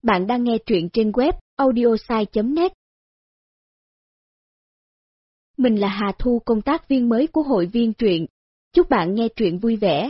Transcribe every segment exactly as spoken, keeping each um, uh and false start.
Bạn đang nghe truyện trên web audiosai chấm net. Mình là Hà Thu, công tác viên mới của hội viên truyện. Chúc bạn nghe truyện vui vẻ.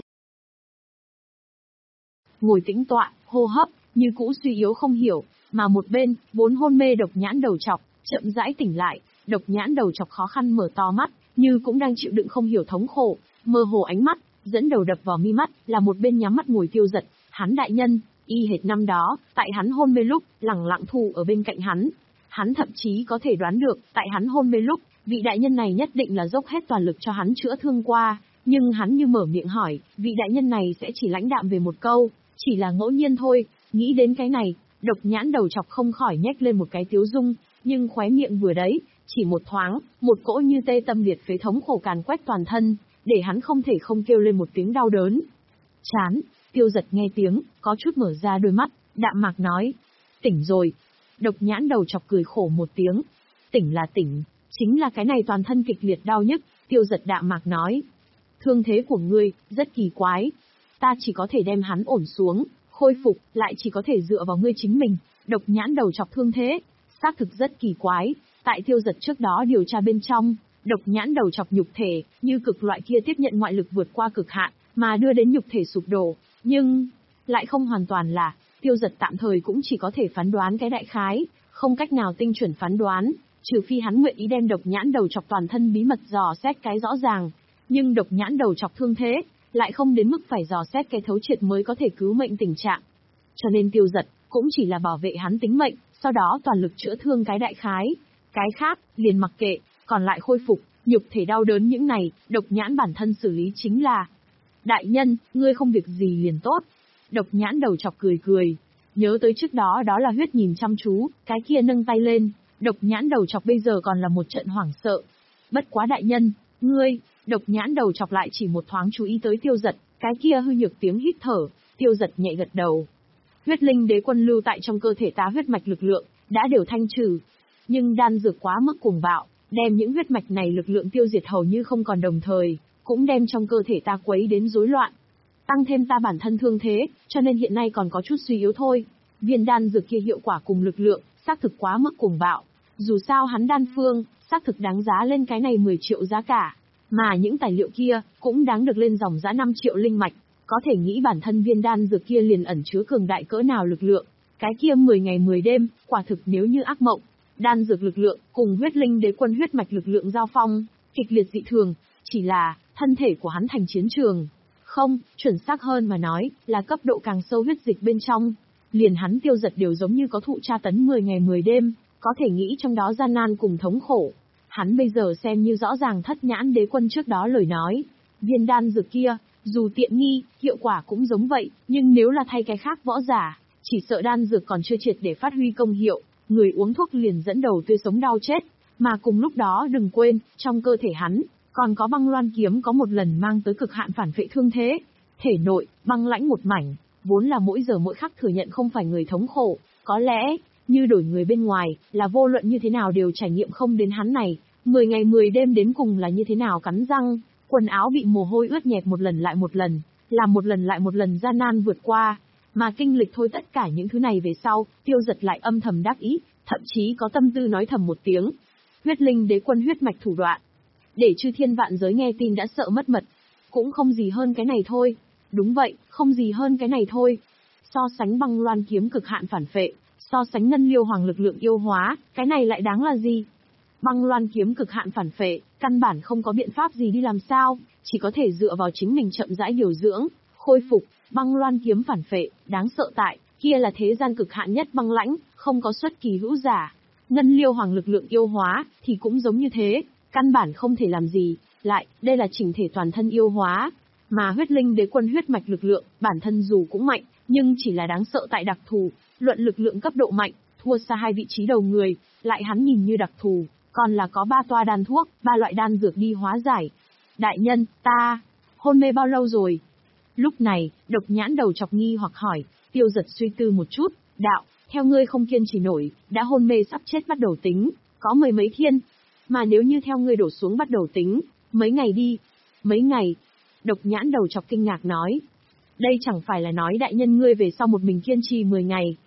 Ngồi tĩnh tọa, hô hấp, như cũ suy yếu không hiểu, mà một bên, vốn hôn mê Độc Nhãn Đầu Trọc, chậm rãi tỉnh lại. Độc Nhãn Đầu Trọc khó khăn mở to mắt, như cũng đang chịu đựng không hiểu thống khổ, mơ hồ ánh mắt, dẫn đầu đập vào mi mắt, là một bên nhắm mắt ngồi Tiêu Dật. Hắn đại nhân, y hệt năm đó, tại hắn hôn mê lúc, lẳng lặng thù ở bên cạnh hắn. Hắn thậm chí có thể đoán được, tại hắn hôn mê lúc, vị đại nhân này nhất định là dốc hết toàn lực cho hắn chữa thương qua, nhưng hắn như mở miệng hỏi, vị đại nhân này sẽ chỉ lãnh đạm về một câu, chỉ là ngẫu nhiên thôi. Nghĩ đến cái này, Độc Nhãn Đầu Trọc không khỏi nhếch lên một cái tiếu dung, nhưng khóe miệng vừa đấy, chỉ một thoáng, một cỗ như tê tâm liệt phế thống khổ càn quét toàn thân, để hắn không thể không kêu lên một tiếng đau đớn. Chán. Tiêu Dật nghe tiếng, có chút mở ra đôi mắt, đạm mạc nói, tỉnh rồi. Độc Nhãn Đầu Trọc cười khổ một tiếng, tỉnh là tỉnh, chính là cái này toàn thân kịch liệt đau nhức. Tiêu Dật đạm mạc nói, thương thế của ngươi, rất kỳ quái, ta chỉ có thể đem hắn ổn xuống, khôi phục, lại chỉ có thể dựa vào ngươi chính mình. Độc Nhãn Đầu Trọc thương thế, xác thực rất kỳ quái, tại Tiêu Dật trước đó điều tra bên trong, Độc Nhãn Đầu Trọc nhục thể, như cực loại kia tiếp nhận ngoại lực vượt qua cực hạn, mà đưa đến nhục thể sụp đổ, nhưng lại không hoàn toàn là. Tiêu Dật tạm thời cũng chỉ có thể phán đoán cái đại khái, không cách nào tinh chuẩn phán đoán, trừ phi hắn nguyện ý đem Độc Nhãn Đầu Trọc toàn thân bí mật dò xét cái rõ ràng, nhưng Độc Nhãn Đầu Trọc thương thế, lại không đến mức phải dò xét cái thấu triệt mới có thể cứu mệnh tình trạng. Cho nên Tiêu Dật cũng chỉ là bảo vệ hắn tính mệnh, sau đó toàn lực chữa thương cái đại khái, cái khác liền mặc kệ, còn lại khôi phục, nhục thể đau đớn những này, Độc Nhãn bản thân xử lý chính là. Đại nhân, ngươi không việc gì liền tốt. Độc Nhãn Đầu Trọc cười cười, nhớ tới trước đó đó là Huyết nhìn chăm chú, cái kia nâng tay lên, Độc Nhãn Đầu Trọc bây giờ còn là một trận hoảng sợ. Bất quá đại nhân, ngươi, Độc Nhãn Đầu Trọc lại chỉ một thoáng chú ý tới Tiêu Dật, cái kia hư nhược tiếng hít thở. Tiêu Dật nhẹ gật đầu. Huyết linh đế quân lưu tại trong cơ thể ta huyết mạch lực lượng, đã đều thanh trừ. Nhưng đan dược quá mức cuồng bạo, đem những huyết mạch này lực lượng tiêu diệt hầu như không còn, đồng thời cũng đem trong cơ thể ta quấy đến rối loạn. Tăng thêm ta bản thân thương thế, cho nên hiện nay còn có chút suy yếu thôi. Viên đan dược kia hiệu quả cùng lực lượng, xác thực quá mức cuồng bạo. Dù sao hắn đan phương, xác thực đáng giá lên cái này mười triệu giá cả. Mà những tài liệu kia, cũng đáng được lên dòng giá năm triệu linh mạch. Có thể nghĩ bản thân viên đan dược kia liền ẩn chứa cường đại cỡ nào lực lượng. Cái kia mười ngày mười đêm, quả thực nếu như ác mộng. Đan dược lực lượng, cùng huyết linh đế quân huyết mạch lực lượng giao phong, kịch liệt dị thường. Chỉ là, thân thể của hắn thành chiến trường. Không, chuẩn xác hơn mà nói, là cấp độ càng sâu huyết dịch bên trong. Liền hắn Tiêu Dật đều giống như có thụ tra tấn mười ngày mười đêm, có thể nghĩ trong đó gian nan cùng thống khổ. Hắn bây giờ xem như rõ ràng Thất Nhãn đế quân trước đó lời nói. Viên đan dược kia, dù tiện nghi, hiệu quả cũng giống vậy, nhưng nếu là thay cái khác võ giả, chỉ sợ đan dược còn chưa triệt để phát huy công hiệu, người uống thuốc liền dẫn đầu tươi sống đau chết. Mà cùng lúc đó đừng quên, trong cơ thể hắn, còn có băng loan kiếm có một lần mang tới cực hạn phản vệ thương thế. Thể nội, băng lãnh một mảnh, vốn là mỗi giờ mỗi khắc thừa nhận không phải người thống khổ, có lẽ, như đổi người bên ngoài, là vô luận như thế nào đều trải nghiệm không đến hắn này, mười ngày mười đêm đến cùng là như thế nào cắn răng, quần áo bị mồ hôi ướt nhẹp một lần lại một lần, làm một lần lại một lần gian nan vượt qua, mà kinh lịch thôi tất cả những thứ này về sau, Tiêu Dật lại âm thầm đắc ý, thậm chí có tâm tư nói thầm một tiếng. Huyết linh đế quân huyết mạch thủ đoạn. Để chư thiên vạn giới nghe tin đã sợ mất mật. Cũng không gì hơn cái này thôi. Đúng vậy, không gì hơn cái này thôi. So sánh băng loan kiếm cực hạn phản phệ, so sánh ngân liêu hoàng lực lượng yêu hóa, cái này lại đáng là gì? Băng loan kiếm cực hạn phản phệ, căn bản không có biện pháp gì đi làm sao, chỉ có thể dựa vào chính mình chậm rãi điều dưỡng, khôi phục. Băng loan kiếm phản phệ, đáng sợ tại, kia là thế gian cực hạn nhất băng lãnh, không có xuất kỳ hữu giả. Ngân liêu hoàng lực lượng yêu hóa, thì cũng giống như thế, căn bản không thể làm gì, lại, đây là chỉnh thể toàn thân yêu hóa. Mà huyết linh đế quân huyết mạch lực lượng, bản thân dù cũng mạnh, nhưng chỉ là đáng sợ tại đặc thù, luận lực lượng cấp độ mạnh, thua xa hai vị trí đầu người, lại hắn nhìn như đặc thù, còn là có ba toa đan thuốc, ba loại đan dược đi hóa giải. Đại nhân, ta, hôn mê bao lâu rồi? Lúc này, Độc Nhãn Đầu Trọc nghi hoặc hỏi. Tiêu Dật suy tư một chút, đạo, theo ngươi không kiên trì nổi, đã hôn mê sắp chết bắt đầu tính, có mười mấy thiên. Mà nếu như theo ngươi đổ xuống bắt đầu tính, mấy ngày đi. Mấy ngày? Độc Nhãn Đầu Trọc kinh ngạc nói. Đây chẳng phải là nói đại nhân ngươi về sau một mình kiên trì mười ngày.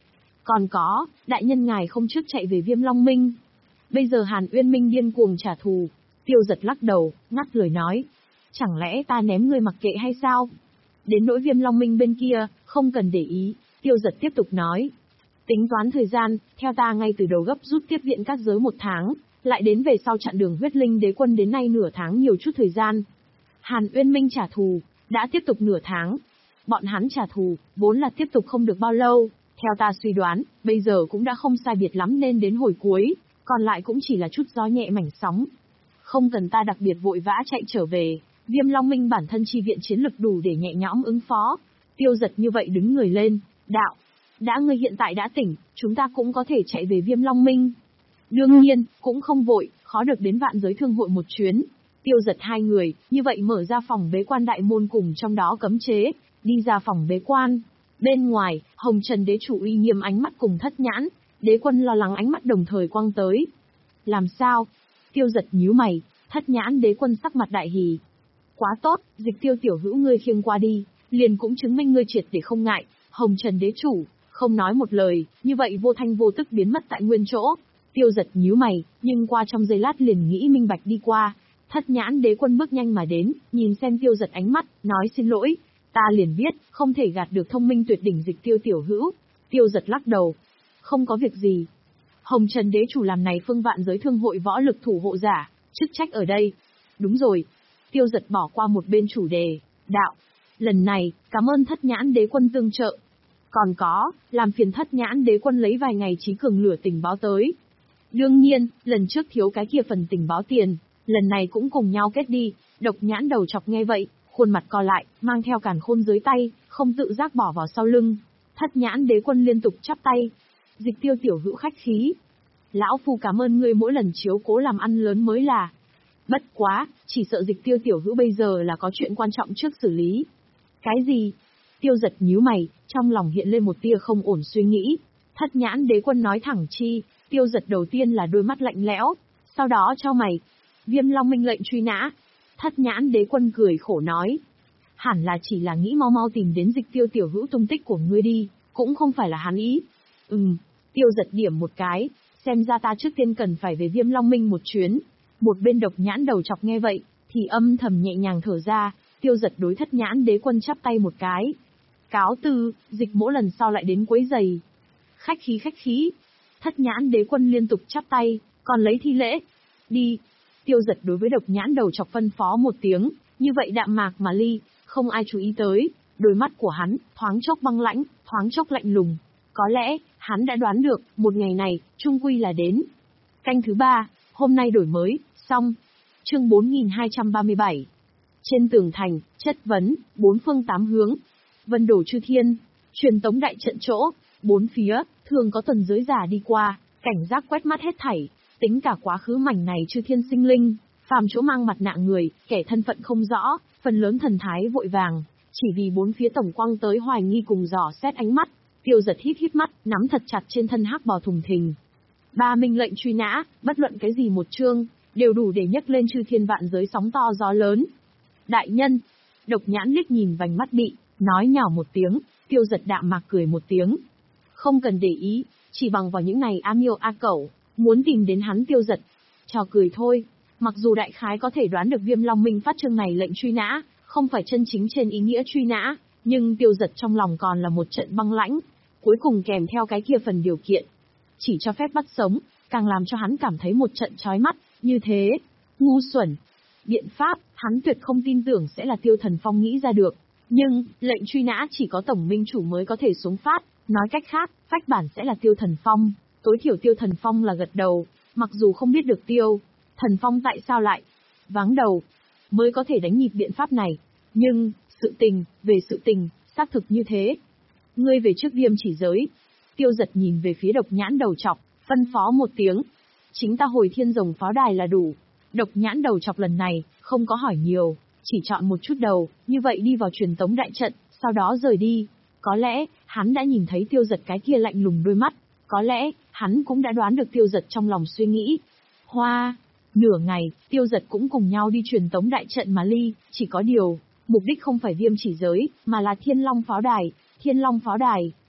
Còn có, đại nhân ngài không trước chạy về Viêm Long Minh. Bây giờ Hàn Uyên Minh điên cuồng trả thù. Tiêu Giật lắc đầu, ngắt lời nói. Chẳng lẽ ta ném ngươi mặc kệ hay sao? Đến nỗi Viêm Long Minh bên kia, không cần để ý. Tiêu Giật tiếp tục nói. Tính toán thời gian, theo ta ngay từ đầu gấp rút tiếp viện các giới một tháng, lại đến về sau chặn đường huyết linh đế quân đến nay nửa tháng nhiều chút thời gian. Hàn Uyên Minh trả thù, đã tiếp tục nửa tháng. Bọn hắn trả thù, vốn là tiếp tục không được bao lâu, theo ta suy đoán, bây giờ cũng đã không sai biệt lắm nên đến hồi cuối, còn lại cũng chỉ là chút gió nhẹ mảnh sóng. Không cần ta đặc biệt vội vã chạy trở về, Viêm Long Minh bản thân chi viện chiến lực đủ để nhẹ nhõm ứng phó. Tiêu Giật như vậy đứng người lên, đạo, đã ngươi hiện tại đã tỉnh, chúng ta cũng có thể chạy về Viêm Long Minh. Đương nhiên, cũng không vội, khó được đến vạn giới thương hội một chuyến. Tiêu Giật hai người, như vậy mở ra phòng bế quan đại môn cùng trong đó cấm chế, đi ra phòng bế quan. Bên ngoài, Hồng Trần đế chủ uy nghiêm ánh mắt cùng Thất Nhãn, đế quân lo lắng ánh mắt đồng thời quăng tới. Làm sao? Tiêu Giật nhíu mày, Thất Nhãn đế quân sắc mặt đại hỉ. Quá tốt, Dịch Tiêu tiểu hữu ngươi khiêng qua đi, liền cũng chứng minh ngươi triệt để không ngại. Hồng Trần đế chủ, không nói một lời, như vậy vô thanh vô tức biến mất tại nguyên chỗ. Tiêu Giật nhíu mày, nhưng qua trong giây lát liền nghĩ minh bạch đi qua. Thất Nhãn đế quân bước nhanh mà đến, nhìn xem Tiêu Giật ánh mắt, nói xin lỗi. Ta liền biết, không thể gạt được thông minh tuyệt đỉnh Dịch Tiêu tiểu hữu. Tiêu Giật lắc đầu. Không có việc gì. Hồng Trần đế chủ làm này phương vạn giới thương hội võ lực thủ hộ giả, chức trách ở đây. Đúng rồi. Tiêu Giật bỏ qua một bên chủ đề, đạo. Lần này, cảm ơn Thất Nhãn đế quân tương trợ. Còn có, làm phiền Thất Nhãn đế quân lấy vài ngày trí cường lửa tình báo tới. Đương nhiên, lần trước thiếu cái kia phần tình báo tiền, lần này cũng cùng nhau kết đi. Độc Nhãn đầu chọc nghe vậy, khuôn mặt co lại, mang theo càn khôn dưới tay, không tự giác bỏ vào sau lưng. Thất Nhãn đế quân liên tục chắp tay. Dịch Tiêu tiểu hữu khách khí. Lão phu cảm ơn ngươi mỗi lần chiếu cố làm ăn lớn mới là. Bất quá, chỉ sợ Dịch Tiêu tiểu hữu bây giờ là có chuyện quan trọng trước xử lý. Cái gì? Tiêu Giật nhíu mày, trong lòng hiện lên một tia không ổn suy nghĩ. Thất Nhãn đế quân nói thẳng chi, Tiêu Giật đầu tiên là đôi mắt lạnh lẽo, sau đó chau mày. Viêm Long Minh lệnh truy nã. Thất Nhãn đế quân cười khổ nói. Hẳn là chỉ là nghĩ mau mau tìm đến Dịch Tiêu tiểu hữu tung tích của ngươi đi, cũng không phải là hắn ý. Ừm, Tiêu Giật điểm một cái, xem ra ta trước tiên cần phải về Viêm Long Minh một chuyến. Một bên Độc Nhãn đầu chọc nghe vậy, thì âm thầm nhẹ nhàng thở ra. Tiêu Giật đối Thất Nhãn đế quân chắp tay một cái. Cáo từ, Dịch mỗi lần sau lại đến quấy giày. Khách khí khách khí. Thất Nhãn đế quân liên tục chắp tay, còn lấy thi lễ. Đi. Tiêu Giật đối với Độc Nhãn đầu chọc phân phó một tiếng, như vậy đạm mạc mà ly, không ai chú ý tới. Đôi mắt của hắn, thoáng chốc băng lãnh, thoáng chốc lạnh lùng. Có lẽ, hắn đã đoán được, một ngày này, trung quy là đến. Canh thứ ba, hôm nay đổi mới, xong. Chương bốn nghìn hai trăm ba mươi bảy. Trên tường thành, chất vấn, bốn phương tám hướng. Vân đổ chư thiên, truyền tống đại trận chỗ, bốn phía, thường có tuần giới giả đi qua, cảnh giác quét mắt hết thảy, tính cả quá khứ mảnh này chư thiên sinh linh, phàm chỗ mang mặt nạ người, kẻ thân phận không rõ, phần lớn thần thái vội vàng, chỉ vì bốn phía tổng quang tới hoài nghi cùng dò xét ánh mắt. Tiêu Giật hít hít mắt, nắm thật chặt trên thân hắc bào thùng thình. Ba minh lệnh truy nã, bất luận cái gì một chương, đều đủ để nhấc lên chư thiên vạn giới sóng to gió lớn. Đại nhân, Độc Nhãn liếc nhìn vành mắt bị, nói nhỏ một tiếng. Tiêu Giật đạm mạc cười một tiếng. Không cần để ý, chỉ bằng vào những này a miêu a cẩu, muốn tìm đến hắn Tiêu Giật. Trò cười thôi, mặc dù đại khái có thể đoán được Viêm Long Minh phát chương này lệnh truy nã, không phải chân chính trên ý nghĩa truy nã, nhưng Tiêu Giật trong lòng còn là một trận băng lãnh, cuối cùng kèm theo cái kia phần điều kiện. Chỉ cho phép bắt sống, càng làm cho hắn cảm thấy một trận chói mắt, như thế, ngu xuẩn. Biện pháp, hắn tuyệt không tin tưởng sẽ là Tiêu Thần Phong nghĩ ra được. Nhưng, lệnh truy nã chỉ có tổng minh chủ mới có thể xuống phát, nói cách khác, phách bản sẽ là Tiêu Thần Phong, tối thiểu Tiêu Thần Phong là gật đầu, mặc dù không biết được Tiêu Thần Phong tại sao lại váng đầu, mới có thể đánh nhịp biện pháp này. Nhưng, sự tình, về sự tình, xác thực như thế. Ngươi về trước Viêm chỉ giới. Tiêu Giật nhìn về phía Độc Nhãn đầu chọc, phân phó một tiếng. Chính ta hồi thiên rồng pháo đài là đủ. Độc Nhãn đầu chọc lần này, không có hỏi nhiều, chỉ chọn một chút đầu, như vậy đi vào truyền tống đại trận, sau đó rời đi. Có lẽ, hắn đã nhìn thấy Tiêu Giật cái kia lạnh lùng đôi mắt, có lẽ, hắn cũng đã đoán được Tiêu Giật trong lòng suy nghĩ. Hoa, nửa ngày, Tiêu Giật cũng cùng nhau đi truyền tống đại trận mà ly, chỉ có điều, mục đích không phải Viêm chỉ giới, mà là Thiên Long pháo đài. Thiên Long pháo đài,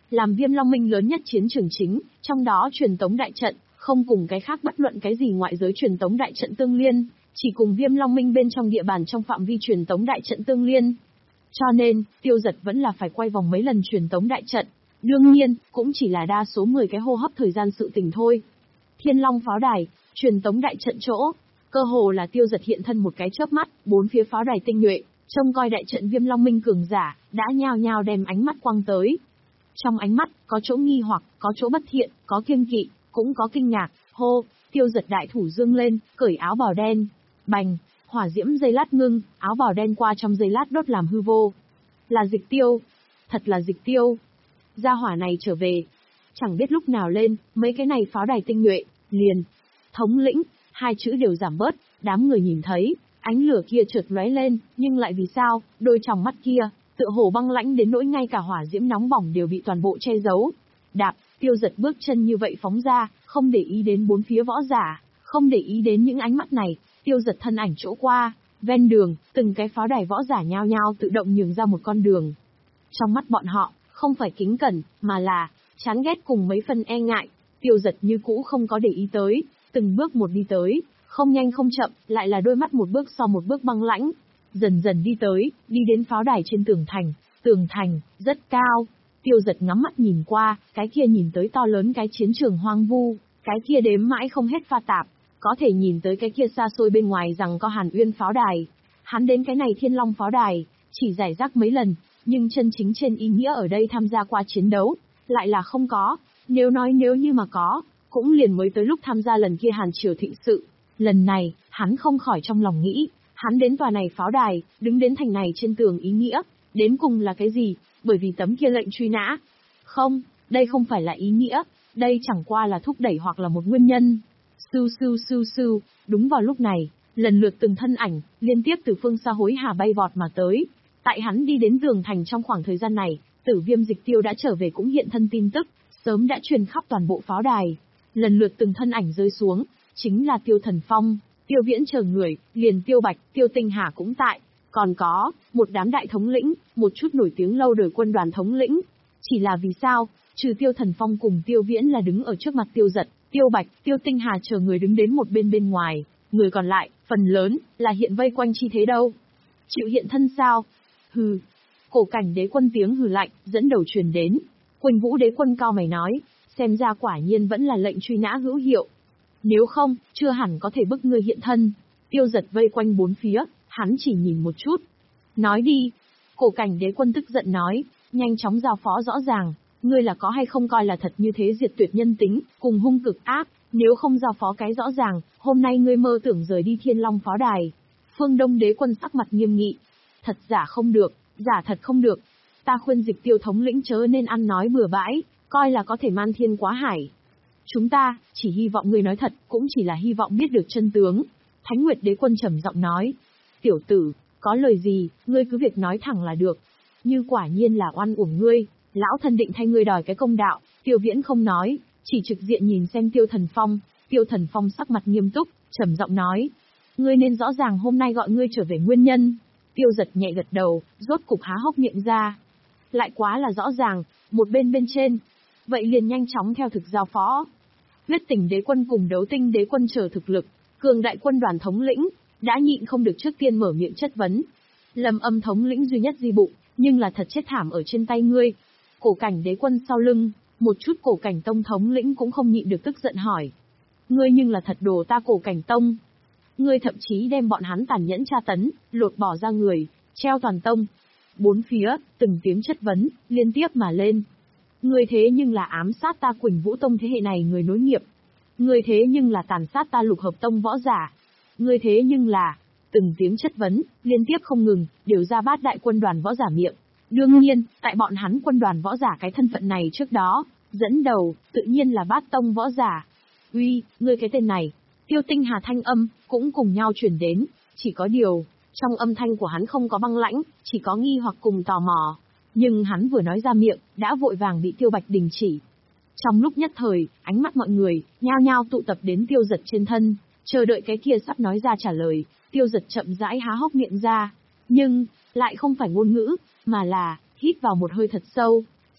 làm Viêm Long Minh lớn nhất chiến trường chính, trong đó truyền tống đại trận, không cùng cái khác bất luận cái gì ngoại giới truyền tống đại trận tương liên, chỉ cùng Viêm Long Minh bên trong địa bàn trong phạm vi truyền tống đại trận tương liên. Cho nên, Tiêu Giật vẫn là phải quay vòng mấy lần truyền tống đại trận. Đương nhiên, cũng chỉ là đa số mười cái hô hấp thời gian sự tình thôi. Thiên Long pháo đài, truyền tống đại trận chỗ, cơ hồ là Tiêu Giật hiện thân một cái chớp mắt, bốn phía pháo đài tinh nhuệ, trông coi đại trận Viêm Long Minh cường giả, đã nhao nhao đem ánh mắt quăng tới. Trong ánh mắt, có chỗ nghi hoặc, có chỗ bất thiện, có kiêng kỵ, cũng có kinh ngạc. Hô, Tiêu Giật đại thủ dương lên, cởi áo bào đen. Bành, hỏa diễm giây lát ngưng, áo bào đen qua trong giây lát đốt làm hư vô. Là Dịch Tiêu. Thật là Dịch Tiêu. Gia hỏa này trở về. Chẳng biết lúc nào lên, mấy cái này pháo đài tinh nhuệ, liền. Thống lĩnh, hai chữ đều giảm bớt, đám người nhìn thấy, ánh lửa kia chợt lóe lên, nhưng lại vì sao, đôi tròng mắt kia, tựa hồ băng lãnh đến nỗi ngay cả hỏa diễm nóng bỏng đều bị toàn bộ che giấu. Đạp, Tiêu Giật bước chân như vậy phóng ra, không để ý đến bốn phía võ giả, không để ý đến những ánh mắt này, Tiêu Giật thân ảnh chỗ qua, ven đường, từng cái pháo đài võ giả nhao nhao tự động nhường ra một con đường. Trong mắt bọn họ, không phải kính cẩn, mà là chán ghét cùng mấy phần e ngại. Tiêu Giật như cũ không có để ý tới, từng bước một đi tới, không nhanh không chậm, lại là đôi mắt một bước sau một bước băng lãnh. Dần dần đi tới, đi đến pháo đài trên tường thành, tường thành, rất cao. Tiêu Giật ngắm mắt nhìn qua, cái kia nhìn tới to lớn cái chiến trường hoang vu, cái kia đếm mãi không hết pha tạp, có thể nhìn tới cái kia xa xôi bên ngoài rằng có Hàn Uyên pháo đài. Hắn đến cái này Thiên Long pháo đài, chỉ giải rác mấy lần, nhưng chân chính trên ý nghĩa ở đây tham gia qua chiến đấu, lại là không có. Nếu nói nếu như mà có, cũng liền mới tới lúc tham gia lần kia Hàn Triều thịnh sự. Lần này, hắn không khỏi trong lòng nghĩ, hắn đến tòa này pháo đài, đứng đến thành này trên tường ý nghĩa, đến cùng là cái gì, bởi vì tấm kia lệnh truy nã. Không, đây không phải là ý nghĩa, đây chẳng qua là thúc đẩy hoặc là một nguyên nhân. Sưu sưu sưu sưu, đúng vào lúc này, lần lượt từng thân ảnh, liên tiếp từ phương xa hối hả bay vọt mà tới. Tại hắn đi đến tường thành trong khoảng thời gian này, Tử Viêm Dịch Tiêu đã trở về cũng hiện thân tin tức, sớm đã truyền khắp toàn bộ pháo đài. Lần lượt từng thân ảnh rơi xuống, chính là Tiêu Thần Phong, Tiêu Viễn chờ người, liền Tiêu Bạch, Tiêu Tinh Hà cũng tại, còn có một đám đại thống lĩnh, một chút nổi tiếng lâu đời quân đoàn thống lĩnh. Chỉ là vì sao, trừ Tiêu Thần Phong cùng Tiêu Viễn là đứng ở trước mặt Tiêu Giật, Tiêu Bạch, Tiêu Tinh Hà chờ người đứng đến một bên bên ngoài, người còn lại, phần lớn là hiện vây quanh chi thế đâu. Chịu hiện thân sao? Hừ. Cổ Cảnh Đế Quân tiếng hừ lạnh dẫn đầu truyền đến. Quỳnh Vũ Đế Quân cao mày nói, xem ra quả nhiên vẫn là lệnh truy nã hữu hiệu. Nếu không, chưa hẳn có thể bức ngươi hiện thân. Tiêu Giật vây quanh bốn phía, hắn chỉ nhìn một chút. Nói đi. Cổ Cảnh Đế Quân tức giận nói, nhanh chóng giao phó rõ ràng, ngươi là có hay không coi là thật như thế diệt tuyệt nhân tính, cùng hung cực ác, nếu không giao phó cái rõ ràng, hôm nay ngươi mơ tưởng rời đi Thiên Long pháo đài. Phương Đông Đế Quân sắc mặt nghiêm nghị. Thật giả không được, giả thật không được. Ta khuyên Dịch Tiêu thống lĩnh chớ nên ăn nói bừa bãi, coi là có thể man thiên quá hải. Chúng ta, chỉ hy vọng ngươi nói thật, cũng chỉ là hy vọng biết được chân tướng. Thánh Nguyệt Đế Quân trầm giọng nói. Tiểu tử, có lời gì, ngươi cứ việc nói thẳng là được. Như quả nhiên là oan uổng ngươi, lão thân định thay ngươi đòi cái công đạo. Tiêu Viễn không nói, chỉ trực diện nhìn xem Tiêu Thần Phong. Tiêu Thần Phong sắc mặt nghiêm túc, trầm giọng nói. Ngươi nên rõ ràng hôm nay gọi ngươi trở về nguyên nhân. Tiêu Giật nhẹ gật đầu, rốt cục há hốc miệng ra. Lại quá là rõ ràng, một bên bên trên. Vậy liền nhanh chóng theo thực giao phó. Huyết Tình Đế Quân cùng Đấu Tinh Đế Quân chờ thực lực, cường đại quân đoàn thống lĩnh, đã nhịn không được trước tiên mở miệng chất vấn. Lâm Âm thống lĩnh duy nhất di bụng, nhưng là thật chết thảm ở trên tay ngươi. Cổ Cảnh Đế Quân sau lưng, một chút Cổ Cảnh Tông thống lĩnh cũng không nhịn được tức giận hỏi. Ngươi nhưng là thật đồ ta Cổ Cảnh Tông. Ngươi thậm chí đem bọn hắn tàn nhẫn tra tấn, lột bỏ ra người, treo toàn tông. Bốn phía, từng tiếng chất vấn, liên tiếp mà lên. Ngươi thế nhưng là ám sát ta Quỳnh Vũ Tông thế hệ này người nối nghiệp. Ngươi thế nhưng là tàn sát ta Lục Hợp Tông võ giả. Ngươi thế nhưng là... Từng tiếng chất vấn, liên tiếp không ngừng, đều ra bát đại quân đoàn võ giả miệng. Đương nhiên, tại bọn hắn quân đoàn võ giả cái thân phận này trước đó, dẫn đầu, tự nhiên là bát tông võ giả. Uy, ngươi cái tên này. Tiêu Tinh Hà thanh âm, cũng cùng nhau truyền đến, chỉ có điều, trong âm thanh của hắn không có băng lãnh, chỉ có nghi hoặc cùng tò mò. Nhưng hắn vừa nói ra miệng, đã vội vàng bị Tiêu Bạch đình chỉ. Trong lúc nhất thời, ánh mắt mọi người, nhao nhao tụ tập đến Tiêu Giật trên thân, chờ đợi cái kia sắp nói ra trả lời. Tiêu Giật chậm rãi há hốc miệng ra, nhưng, lại không phải ngôn ngữ, mà là, hít vào một hơi thật sâu,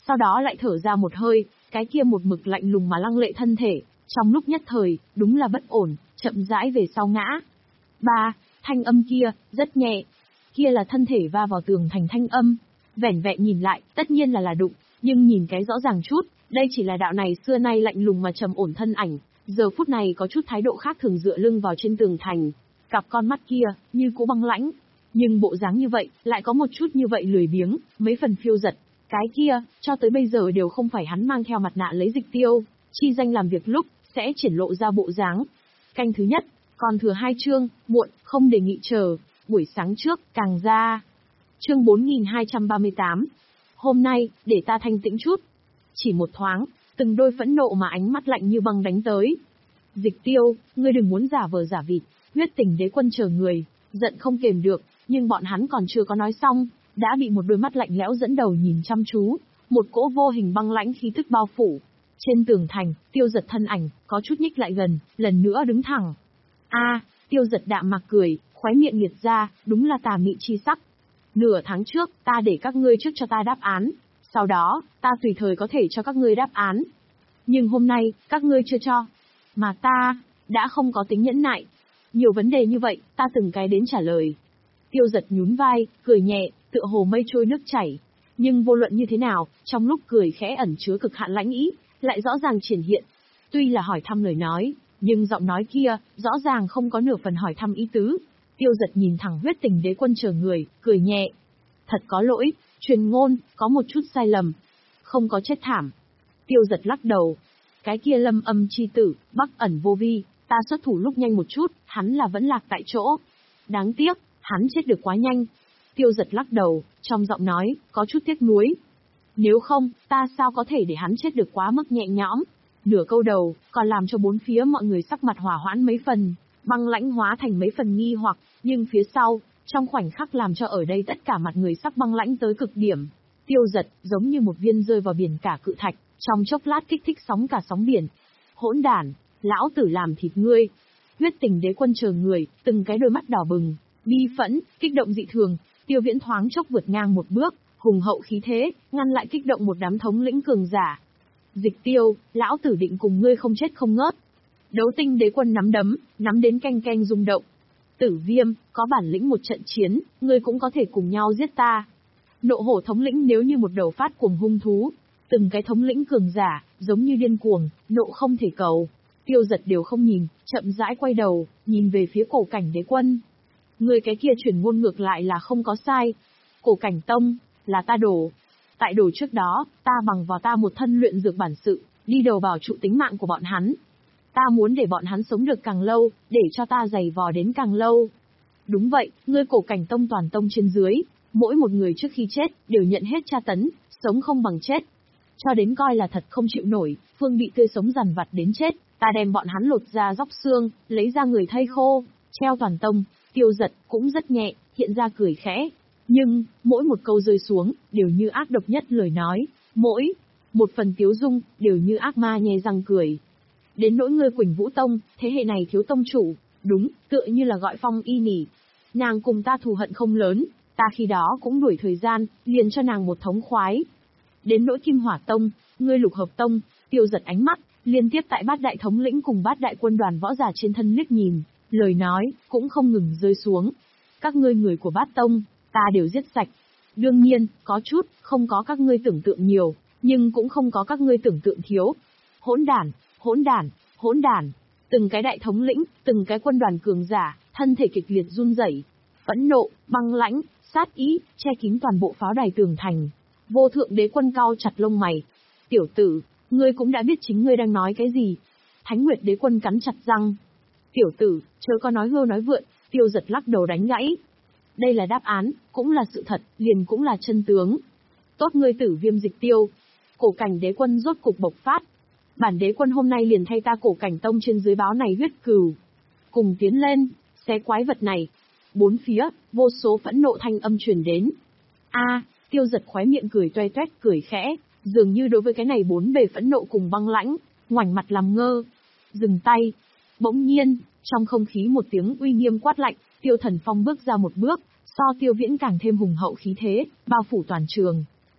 sau đó lại thở ra một hơi, cái kia một mực lạnh lùng mà lăng lệ thân thể, trong lúc nhất thời, đúng là bất ổn, chậm rãi về sau ngã. Ba, thanh âm kia, rất nhẹ. Kia là thân thể va vào tường thành thanh âm. Vẻn vẹn nhìn lại, tất nhiên là là đụng, nhưng nhìn cái rõ ràng chút, đây chỉ là đạo này xưa nay lạnh lùng mà trầm ổn thân ảnh, giờ phút này có chút thái độ khác thường dựa lưng vào trên tường thành. Cặp con mắt kia, như cũ băng lãnh. Nhưng bộ dáng như vậy, lại có một chút như vậy lười biếng, mấy phần phiêu giật. Cái kia, cho tới bây giờ đều không phải hắn mang theo mặt nạ lấy Dịch Tiêu, chi danh làm việc lúc, sẽ triển lộ ra bộ dáng. Canh thứ nhất, còn thừa hai chương, muộn, không đề nghị chờ, buổi sáng trước, càng ra. Chương bốn nghìn hai trăm ba mươi tám. Hôm nay, để ta thanh tĩnh chút. Chỉ một thoáng, từng đôi phẫn nộ mà ánh mắt lạnh như băng đánh tới. Dịch Tiêu, ngươi đừng muốn giả vờ giả vịt, huyết tình đế quân chờ người, giận không kềm được, nhưng bọn hắn còn chưa có nói xong, đã bị một đôi mắt lạnh lẽo dẫn đầu nhìn chăm chú, một cỗ vô hình băng lãnh khí tức bao phủ. Trên tường thành, Tiêu Giật thân ảnh, có chút nhích lại gần, lần nữa đứng thẳng. A, Tiêu Giật đạm mạc cười, khóe miệng liệt ra, đúng là tà mị chi sắc. Nửa tháng trước, ta để các ngươi trước cho ta đáp án, sau đó, ta tùy thời có thể cho các ngươi đáp án. Nhưng hôm nay, các ngươi chưa cho. Mà ta, đã không có tính nhẫn nại. Nhiều vấn đề như vậy, ta từng cái đến trả lời. Tiêu Giật nhún vai, cười nhẹ, tựa hồ mây trôi nước chảy. Nhưng vô luận như thế nào, trong lúc cười khẽ ẩn chứa cực hạn lãnh ý, lại rõ ràng triển hiện. Tuy là hỏi thăm lời nói, nhưng giọng nói kia, rõ ràng không có nửa phần hỏi thăm ý tứ. Tiêu Giật nhìn thẳng huyết tình đế quân chờ người, cười nhẹ. Thật có lỗi, truyền ngôn, có một chút sai lầm. Không có chết thảm. Tiêu Giật lắc đầu. Cái kia Lâm Âm chi tử, bắc ẩn vô vi, ta xuất thủ lúc nhanh một chút, hắn là vẫn lạc tại chỗ. Đáng tiếc, hắn chết được quá nhanh. Tiêu Giật lắc đầu, trong giọng nói, có chút tiếc nuối. Nếu không, ta sao có thể để hắn chết được quá mức nhẹ nhõm. Nửa câu đầu, còn làm cho bốn phía mọi người sắc mặt hỏa hoãn mấy phần, băng lãnh hóa thành mấy phần nghi hoặc, nhưng phía sau, trong khoảnh khắc làm cho ở đây tất cả mặt người sắc băng lãnh tới cực điểm. Tiêu Giật, giống như một viên rơi vào biển cả cự thạch, trong chốc lát kích thích sóng cả sóng biển. Hỗn đản, lão tử làm thịt ngươi. Huyết tình đế quân chờ người, từng cái đôi mắt đỏ bừng, bi phẫn, kích động dị thường. Tiêu Viễn thoáng chốc vượt ngang một bước, hùng hậu khí thế, ngăn lại kích động một đám thống lĩnh cường giả. Dịch Tiêu, lão tử định cùng ngươi không chết không ngớt. Đấu tinh đế quân nắm đấm, nắm đến canh canh rung động. Tử Viêm, có bản lĩnh một trận chiến, ngươi cũng có thể cùng nhau giết ta. Nộ hổ thống lĩnh nếu như một đầu phát cuồng hung thú, từng cái thống lĩnh cường giả, giống như điên cuồng, nộ không thể cầu. Tiêu Giật đều không nhìn, chậm rãi quay đầu, nhìn về phía cổ cảnh đế quân. Người cái kia chuyển ngôn ngược lại là không có sai. Cổ cảnh tông, là ta đổ. Tại đổ trước đó, ta bằng vào ta một thân luyện dược bản sự, đi đầu bảo trụ tính mạng của bọn hắn. Ta muốn để bọn hắn sống được càng lâu, để cho ta giày vò đến càng lâu. Đúng vậy, ngươi cổ cảnh tông toàn tông trên dưới, mỗi một người trước khi chết, đều nhận hết tra tấn, sống không bằng chết. Cho đến coi là thật không chịu nổi, phương bị tươi sống dằn vặt đến chết, ta đem bọn hắn lột ra róc xương, lấy ra người thây khô, treo toàn tông. Tiêu Giật cũng rất nhẹ, hiện ra cười khẽ. Nhưng, mỗi một câu rơi xuống, đều như ác độc nhất lời nói, mỗi một phần tiếu dung, đều như ác ma nhe răng cười. Đến nỗi ngươi Quỳnh Vũ Tông, thế hệ này thiếu tông chủ, đúng, tựa như là gọi Phong Y nỉ. Nàng cùng ta thù hận không lớn, ta khi đó cũng đuổi thời gian, liền cho nàng một thống khoái. Đến nỗi Kim Hỏa Tông, ngươi Lục Hợp Tông, Tiêu Giật ánh mắt, liên tiếp tại bát đại thống lĩnh cùng bát đại quân đoàn võ giả trên thân liếc nhìn, lời nói, cũng không ngừng rơi xuống. Các ngươi người của bát tông, ta đều giết sạch. Đương nhiên, có chút, không có các ngươi tưởng tượng nhiều, nhưng cũng không có các ngươi tưởng tượng thiếu. Hỗn đản, hỗn đản, hỗn đản. Từng cái đại thống lĩnh, từng cái quân đoàn cường giả, thân thể kịch liệt run rẩy, phẫn nộ, băng lãnh, sát ý, che kín toàn bộ pháo đài tường thành. Vô thượng đế quân cau chặt lông mày. Tiểu tử, ngươi cũng đã biết chính ngươi đang nói cái gì. Thánh Nguyệt đế quân cắn chặt răng. Tiểu tử, chớ có nói hưu nói vượn. Tiêu Giật lắc đầu đánh gãy. Đây là đáp án, cũng là sự thật, liền cũng là chân tướng. Tốt ngươi Tử Viêm Dịch Tiêu. Cổ cảnh đế quân rốt cục bộc phát. Bản đế quân hôm nay liền thay ta cổ cảnh tông trên dưới báo này huyết cừu. Cùng tiến lên, xé quái vật này. Bốn phía, vô số phẫn nộ thanh âm truyền đến. A, Tiêu Giật khóe miệng cười toe toét cười khẽ, dường như đối với cái này bốn bề phẫn nộ cùng băng lãnh, ngoảnh mặt làm ngơ. Dừng tay. Bỗng nhiên, trong không khí một tiếng uy nghiêm quát lạnh, Tiêu Thần Phong bước ra một bước, so Tiêu Viễn càng thêm hùng hậu khí thế, bao phủ toàn trường.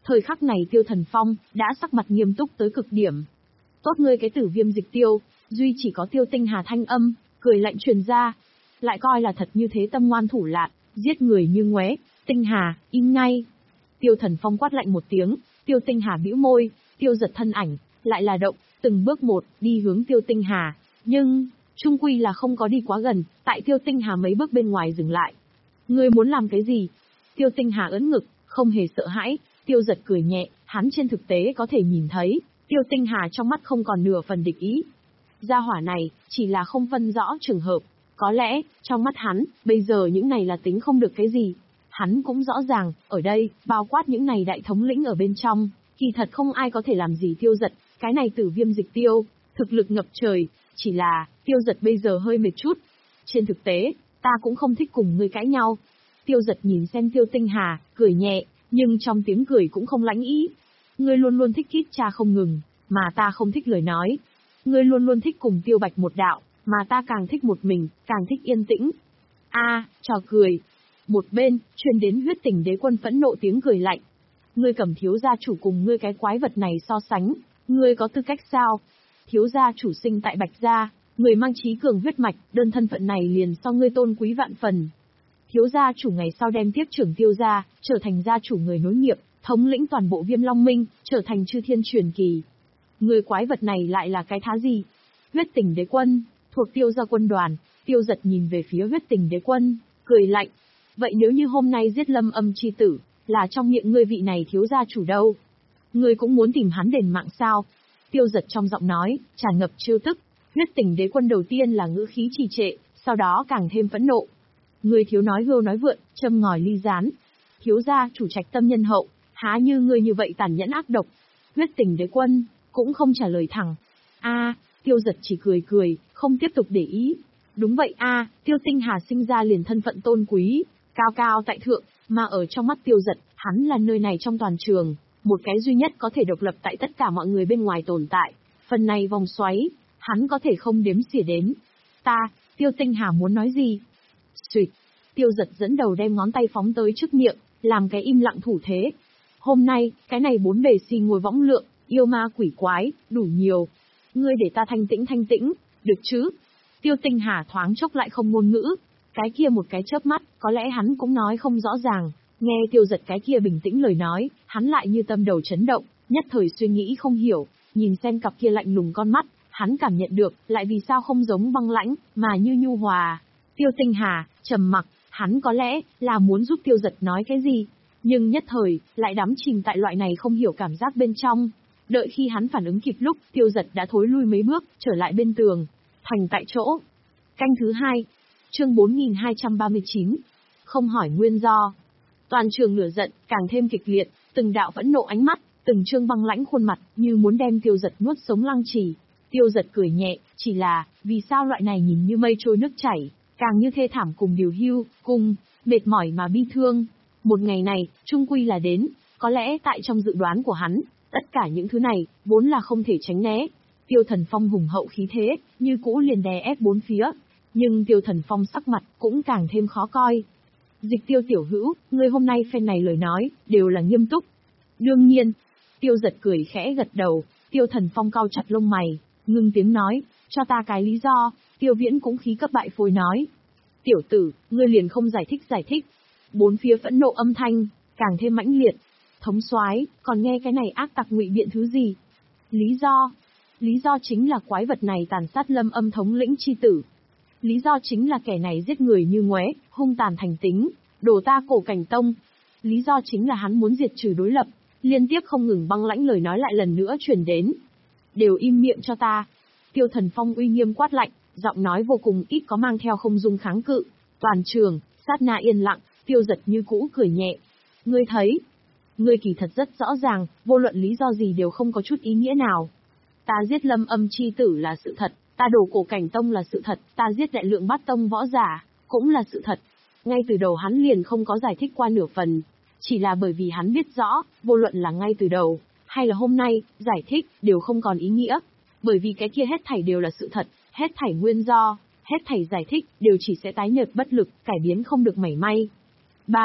Thời khắc này Tiêu Thần Phong đã sắc mặt nghiêm túc tới cực điểm. Tốt ngươi cái tử viêm dịch tiêu, duy chỉ có Tiêu Tinh Hà thanh âm, cười lạnh truyền ra. Lại coi là thật như thế tâm ngoan thủ lạn, giết người như ngoé, Tinh Hà, im ngay. Tiêu Thần Phong quát lạnh một tiếng, Tiêu Tinh Hà bĩu môi, Tiêu Giật thân ảnh, lại là động, từng bước một, đi hướng Tiêu Tinh Hà. Nhưng, trung quy là không có đi quá gần, tại Tiêu Tinh Hà mấy bước bên ngoài dừng lại. Ngươi muốn làm cái gì? Tiêu Tinh Hà ưỡn ngực, không hề sợ hãi, Tiêu Giật cười nhẹ, hắn trên thực tế có thể nhìn thấy, Tiêu Tinh Hà trong mắt không còn nửa phần địch ý. Gia hỏa này, chỉ là không phân rõ trường hợp, có lẽ, trong mắt hắn, bây giờ những này là tính không được cái gì. Hắn cũng rõ ràng, ở đây, bao quát những này đại thống lĩnh ở bên trong, kỳ thật không ai có thể làm gì Tiêu Giật, cái này tử viêm dịch tiêu, thực lực ngập trời, chỉ là, Tiêu Giật bây giờ hơi mệt chút. Trên thực tế, ta cũng không thích cùng ngươi cãi nhau. Tiêu Giật nhìn xem Tiêu Tinh Hà, cười nhẹ, nhưng trong tiếng cười cũng không lãnh ý. Ngươi luôn luôn thích kít cha không ngừng, mà ta không thích lời nói. Ngươi luôn luôn thích cùng Tiêu Bạch một đạo, mà ta càng thích một mình, càng thích yên tĩnh. A, trò cười. Một bên, truyền đến Huyết Tình Đế Quân phẫn nộ tiếng cười lạnh. Ngươi cầm thiếu gia chủ cùng ngươi cái quái vật này so sánh, ngươi có tư cách sao? Thiếu gia chủ sinh tại Bạch gia, người mang trí cường huyết mạch, đơn thân phận này liền so ngươi tôn quý vạn phần. Thiếu gia chủ ngày sau đem tiếp trưởng Tiêu gia, trở thành gia chủ người nối nghiệp, thống lĩnh toàn bộ Viêm Long Minh, trở thành chư thiên truyền kỳ. Người quái vật này lại là cái thá gì? Huyết Tình Đế Quân, thuộc Tiêu gia quân đoàn. Tiêu Giật nhìn về phía Huyết Tình Đế Quân, cười lạnh. Vậy nếu như hôm nay giết Lâm Âm chi tử, là trong miệng ngươi vị này thiếu gia chủ đâu? Ngươi cũng muốn tìm hắn đền mạng sao? Tiêu Giật trong giọng nói, tràn ngập trêu tức. Huyết Tình Đế Quân đầu tiên là ngữ khí trì trệ, sau đó càng thêm phẫn nộ. Ngươi thiếu nói hưu nói vượn, châm ngòi ly gián. Thiếu gia chủ trạch tâm nhân hậu, há như ngươi như vậy tàn nhẫn ác độc. Huyết Tình Đế Quân cũng không trả lời thẳng. A, Tiêu Giật chỉ cười cười, không tiếp tục để ý. Đúng vậy a, Tiêu Tinh Hà sinh ra liền thân phận tôn quý, cao cao tại thượng, mà ở trong mắt Tiêu Giật, hắn là nơi này trong toàn trường, một cái duy nhất có thể độc lập tại tất cả mọi người bên ngoài tồn tại. Phần này vòng xoáy, hắn có thể không đếm xỉa đến. Ta, Tiêu Tinh Hà muốn nói gì? Xuyệt, Tiêu Giật dẫn đầu đem ngón tay phóng tới trước miệng, làm cái im lặng thủ thế. Hôm nay, cái này bốn bề si ngồi võng lượng, yêu ma quỷ quái, đủ nhiều. Ngươi để ta thanh tĩnh thanh tĩnh, được chứ? Tiêu Tinh Hà thoáng chốc lại không ngôn ngữ. Cái kia một cái chớp mắt, có lẽ hắn cũng nói không rõ ràng. Nghe Tiêu Giật cái kia bình tĩnh lời nói, hắn lại như tâm đầu chấn động, nhất thời suy nghĩ không hiểu, nhìn xem cặp kia lạnh lùng con mắt, hắn cảm nhận được, lại vì sao không giống băng lãnh, mà như nhu hòa. Tiêu Tinh Hà, trầm mặc, hắn có lẽ là muốn giúp Tiêu Giật nói cái gì, nhưng nhất thời, lại đắm chìm tại loại này không hiểu cảm giác bên trong. Đợi khi hắn phản ứng kịp lúc, Tiêu Giật đã thối lui mấy bước, trở lại bên tường, thành tại chỗ. Canh thứ hai, chương bốn nghìn hai trăm ba mươi chín, không hỏi nguyên do. Toàn trường lửa giận, càng thêm kịch liệt, từng đạo phẫn nộ ánh mắt, từng trương băng lãnh khuôn mặt, như muốn đem Tiêu Giật nuốt sống lăng trì. Tiêu Giật cười nhẹ, chỉ là, vì sao loại này nhìn như mây trôi nước chảy, càng như thê thảm cùng điều hưu, cùng, mệt mỏi mà bi thương. Một ngày này, trung quy là đến, có lẽ tại trong dự đoán của hắn, tất cả những thứ này, vốn là không thể tránh né. Tiêu Thần Phong hùng hậu khí thế, như cũ liền đè ép bốn phía. Nhưng Tiêu Thần Phong sắc mặt, cũng càng thêm khó coi. Dịch Tiêu tiểu hữu, ngươi hôm nay phen này lời nói, đều là nghiêm túc. Đương nhiên, Tiêu Giật cười khẽ gật đầu, Tiêu Thần Phong cau chặt lông mày, ngưng tiếng nói, cho ta cái lý do. Tiêu Viễn cũng khí cấp bại phôi nói. Tiểu tử, ngươi liền không giải thích giải thích. Bốn phía phẫn nộ âm thanh, càng thêm mãnh liệt. Thống soái, còn nghe cái này ác tặc ngụy biện thứ gì? Lý do? Lý do chính là quái vật này tàn sát Lâm Âm thống lĩnh chi tử. Lý do chính là kẻ này giết người như ngoé, hung tàn thành tính, đổ ta cổ cảnh tông. Lý do chính là hắn muốn diệt trừ đối lập, liên tiếp không ngừng băng lãnh lời nói lại lần nữa truyền đến. Đều im miệng cho ta. Tiêu Thần Phong uy nghiêm quát lạnh, giọng nói vô cùng ít có mang theo không dung kháng cự. Toàn trường, sát na yên lặng, Tiêu Giật như cũ cười nhẹ. Ngươi thấy, ngươi kỳ thật rất rõ ràng, vô luận lý do gì đều không có chút ý nghĩa nào. Ta giết Lâm Âm chi tử là sự thật, ta đổ cổ cảnh tông là sự thật, ta giết đại lượng bát tông võ giả, cũng là sự thật. Ngay từ đầu hắn liền không có giải thích qua nửa phần. Chỉ là bởi vì hắn biết rõ, vô luận là ngay từ đầu, hay là hôm nay, giải thích, đều không còn ý nghĩa. Bởi vì cái kia hết thảy đều là sự thật, hết thảy nguyên do, hết thảy giải thích, đều chỉ sẽ tái nhợt bất lực, cải biến không được mảy may. ba.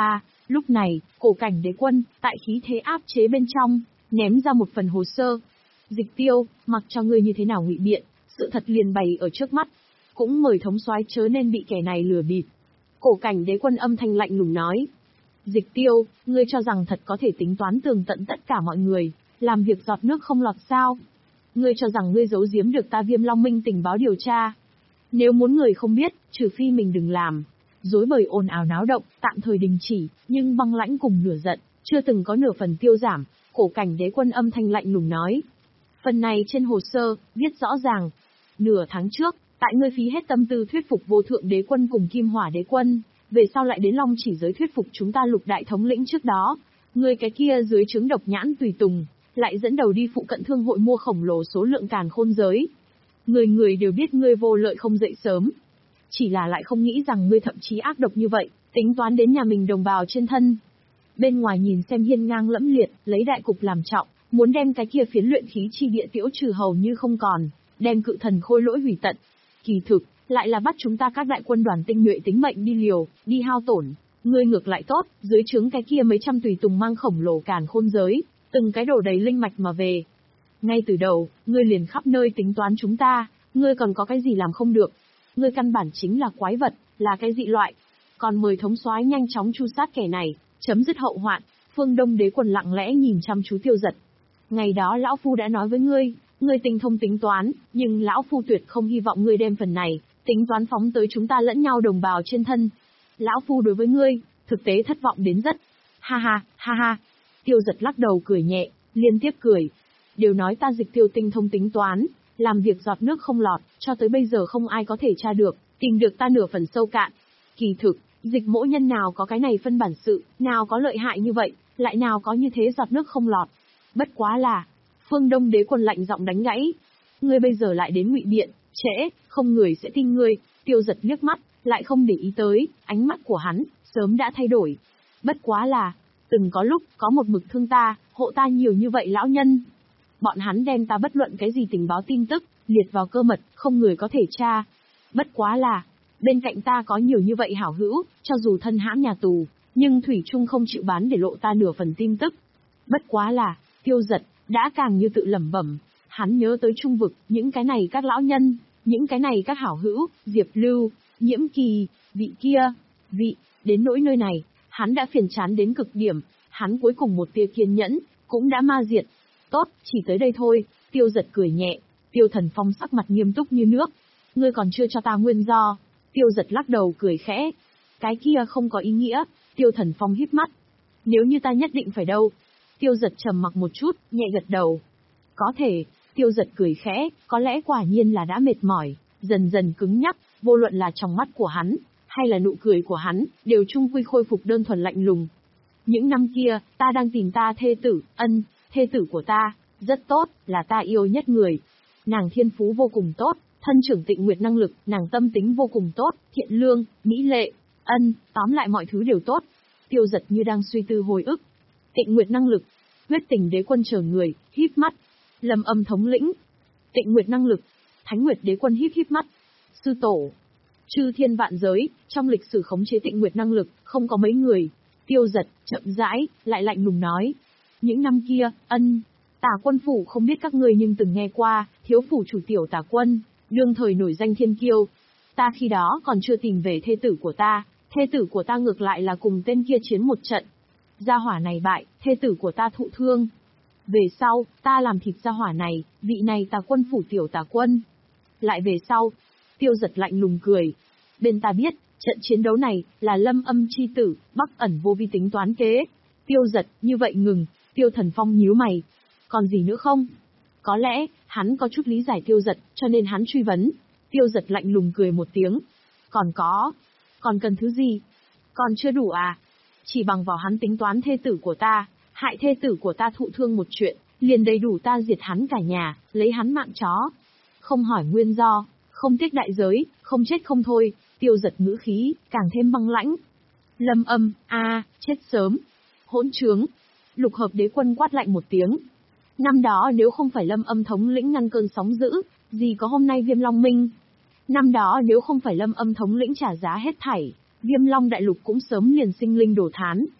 Lúc này, cổ cảnh đế quân, tại khí thế áp chế bên trong, ném ra một phần hồ sơ. Dịch Tiêu, mặc cho ngươi như thế nào ngụy biện, sự thật liền bày ở trước mắt. Cũng mời thống soái chớ nên bị kẻ này lừa bịp. Cổ cảnh đế quân âm thanh lạnh lùng nói. Dịch Tiêu, ngươi cho rằng thật có thể tính toán tường tận tất cả mọi người, làm việc giọt nước không lọt sao? Ngươi cho rằng ngươi giấu giếm được ta Viêm Long Minh tình báo điều tra? Nếu muốn người không biết, trừ phi mình đừng làm. Dối bời ồn ào náo động, tạm thời đình chỉ, nhưng băng lãnh cùng nửa giận, chưa từng có nửa phần tiêu giảm. Cổ cảnh đế quân âm thanh lạnh lùng nói. Phần này trên hồ sơ, viết rõ ràng. Nửa tháng trước, tại ngươi phí hết tâm tư thuyết phục vô thượng đế quân cùng kim hỏa đế quân, về sau lại đến Long Chỉ giới thuyết phục chúng ta lục đại thống lĩnh trước đó. Ngươi cái kia dưới trướng độc nhãn tùy tùng, lại dẫn đầu đi phụ cận thương hội mua khổng lồ số lượng càn khôn giới. Người người đều biết ngươi vô lợi không dậy sớm. Chỉ là lại không nghĩ rằng ngươi thậm chí ác độc như vậy, tính toán đến nhà mình đồng bào trên thân. Bên ngoài nhìn xem hiên ngang lẫm liệt, lấy đại cục làm trọng, muốn đem cái kia phiến luyện khí chi địa tiễu trừ hầu như không còn, đem cự thần khôi lỗi hủy tận. Kỳ thực, lại là bắt chúng ta các đại quân đoàn tinh nhuệ tính mệnh đi liều, đi hao tổn. Ngươi ngược lại tốt, dưới trướng cái kia mấy trăm tùy tùng mang khổng lồ càn khôn giới, từng cái đổ đầy linh mạch mà về. Ngay từ đầu, ngươi liền khắp nơi tính toán chúng ta, ngươi còn có cái gì làm không được. Ngươi căn bản chính là quái vật, là cái dị loại. Còn mời thống soái nhanh chóng tru sát kẻ này, chấm dứt hậu hoạn. Phương Đông đế quân lặng lẽ nhìn chăm chú Tiêu Giật. Ngày đó lão phu đã nói với ngươi, ngươi tinh thông tính toán, nhưng lão phu tuyệt không hy vọng ngươi đem phần này, tính toán phóng tới chúng ta lẫn nhau đồng bào trên thân. Lão phu đối với ngươi, thực tế thất vọng đến rất. Ha ha, ha ha. Tiêu Giật lắc đầu cười nhẹ, liên tiếp cười. Đều nói ta Dịch Tiêu tinh thông tính toán, làm việc giọt nước không lọt, cho tới bây giờ không ai có thể tra được, tìm được ta nửa phần sâu cạn. Kỳ thực, Dịch mỗ nhân nào có cái này phân bản sự, nào có lợi hại như vậy, lại nào có như thế giọt nước không lọt. Bất quá là, Phương Đông đế quân lạnh giọng đánh gãy. Ngươi bây giờ lại đến ngụy biện, trễ, không người sẽ tin ngươi. Tiêu Giật liếc mắt, lại không để ý tới, ánh mắt của hắn, sớm đã thay đổi. Bất quá là, từng có lúc, có một mực thương ta, hộ ta nhiều như vậy lão nhân. Bọn hắn đem ta bất luận cái gì tình báo tin tức, liệt vào cơ mật, không người có thể tra. Bất quá là, bên cạnh ta có nhiều như vậy hảo hữu, cho dù thân hãm nhà tù, nhưng Thủy Trung không chịu bán để lộ ta nửa phần tin tức. Bất quá là, Tiêu Giật, đã càng như tự lẩm bẩm, hắn nhớ tới trung vực, những cái này các lão nhân, những cái này các hảo hữu, Diệp Lưu, Nhiễm Kỳ, vị kia, vị, đến nỗi nơi này, hắn đã phiền chán đến cực điểm, hắn cuối cùng một tia kiên nhẫn, cũng đã ma diệt. Tốt, chỉ tới đây thôi. Tiêu Giật cười nhẹ. Tiêu Thần Phong sắc mặt nghiêm túc như nước. Ngươi còn chưa cho ta nguyên do. Tiêu Giật lắc đầu cười khẽ. Cái kia không có ý nghĩa. Tiêu Thần Phong híp mắt. Nếu như ta nhất định phải đâu. Tiêu Giật trầm mặc một chút, nhẹ gật đầu. Có thể. Tiêu Giật cười khẽ, có lẽ quả nhiên là đã mệt mỏi, dần dần cứng nhắc, vô luận là trong mắt của hắn, hay là nụ cười của hắn, đều chung quy khôi phục đơn thuần lạnh lùng. Những năm kia, ta đang tìm ta thê tử, ân, thê tử của ta, rất tốt, là ta yêu nhất người. Nàng thiên phú vô cùng tốt, thân trưởng Tịnh Nguyệt năng lực, nàng tâm tính vô cùng tốt, thiện lương, mỹ lệ, ân, tóm lại mọi thứ đều tốt. Tiêu Giật như đang suy tư hồi ức. Tịnh Nguyệt năng lực, huyết tình đế quân chờ người, híp mắt. Lâm Âm thống lĩnh, Tịnh Nguyệt năng lực, Thánh Nguyệt đế quân híp híp mắt. Sư tổ, chư thiên vạn giới, trong lịch sử khống chế Tịnh Nguyệt năng lực, không có mấy người. Tiêu Giật, chậm rãi, lại lạnh lùng nói. Những năm kia, ân, Tả Quân phủ không biết các ngươi nhưng từng nghe qua, thiếu phủ chủ tiểu Tả Quân, đương thời nổi danh thiên kiêu. Ta khi đó còn chưa tìm về thê tử của ta, thê tử của ta ngược lại là cùng tên kia chiến một trận. Gia hỏa này bại, thê tử của ta thụ thương. Về sau, ta làm thịt gia hỏa này, vị này Tả Quân phủ tiểu Tả Quân. Lại về sau, Tiêu Giật lạnh lùng cười. Bên ta biết, trận chiến đấu này, là Lâm Âm chi tử, Bắc ẩn vô vi tính toán kế. Tiêu Giật, như vậy ngừng. Tiêu Thần Phong nhíu mày. Còn gì nữa không? Có lẽ, hắn có chút lý giải Tiêu Giật, cho nên hắn truy vấn. Tiêu Giật lạnh lùng cười một tiếng. Còn có. Còn cần thứ gì? Còn chưa đủ à? Chỉ bằng vào hắn tính toán thê tử của ta, hại thê tử của ta thụ thương một chuyện, liền đầy đủ ta diệt hắn cả nhà, lấy hắn mạng chó. Không hỏi nguyên do, không tiếc đại giới, không chết không thôi. Tiêu Giật ngữ khí, càng thêm băng lãnh. Lâm Âm, a, à, chết sớm. Hỗn trướng. Lục Hợp đế quân quát lạnh một tiếng. Năm đó nếu không phải Lâm Âm thống lĩnh ngăn cơn sóng dữ, gì có hôm nay Viêm Long Minh. Năm đó nếu không phải Lâm Âm thống lĩnh trả giá hết thảy, Viêm Long đại lục cũng sớm liền sinh linh đổ thán.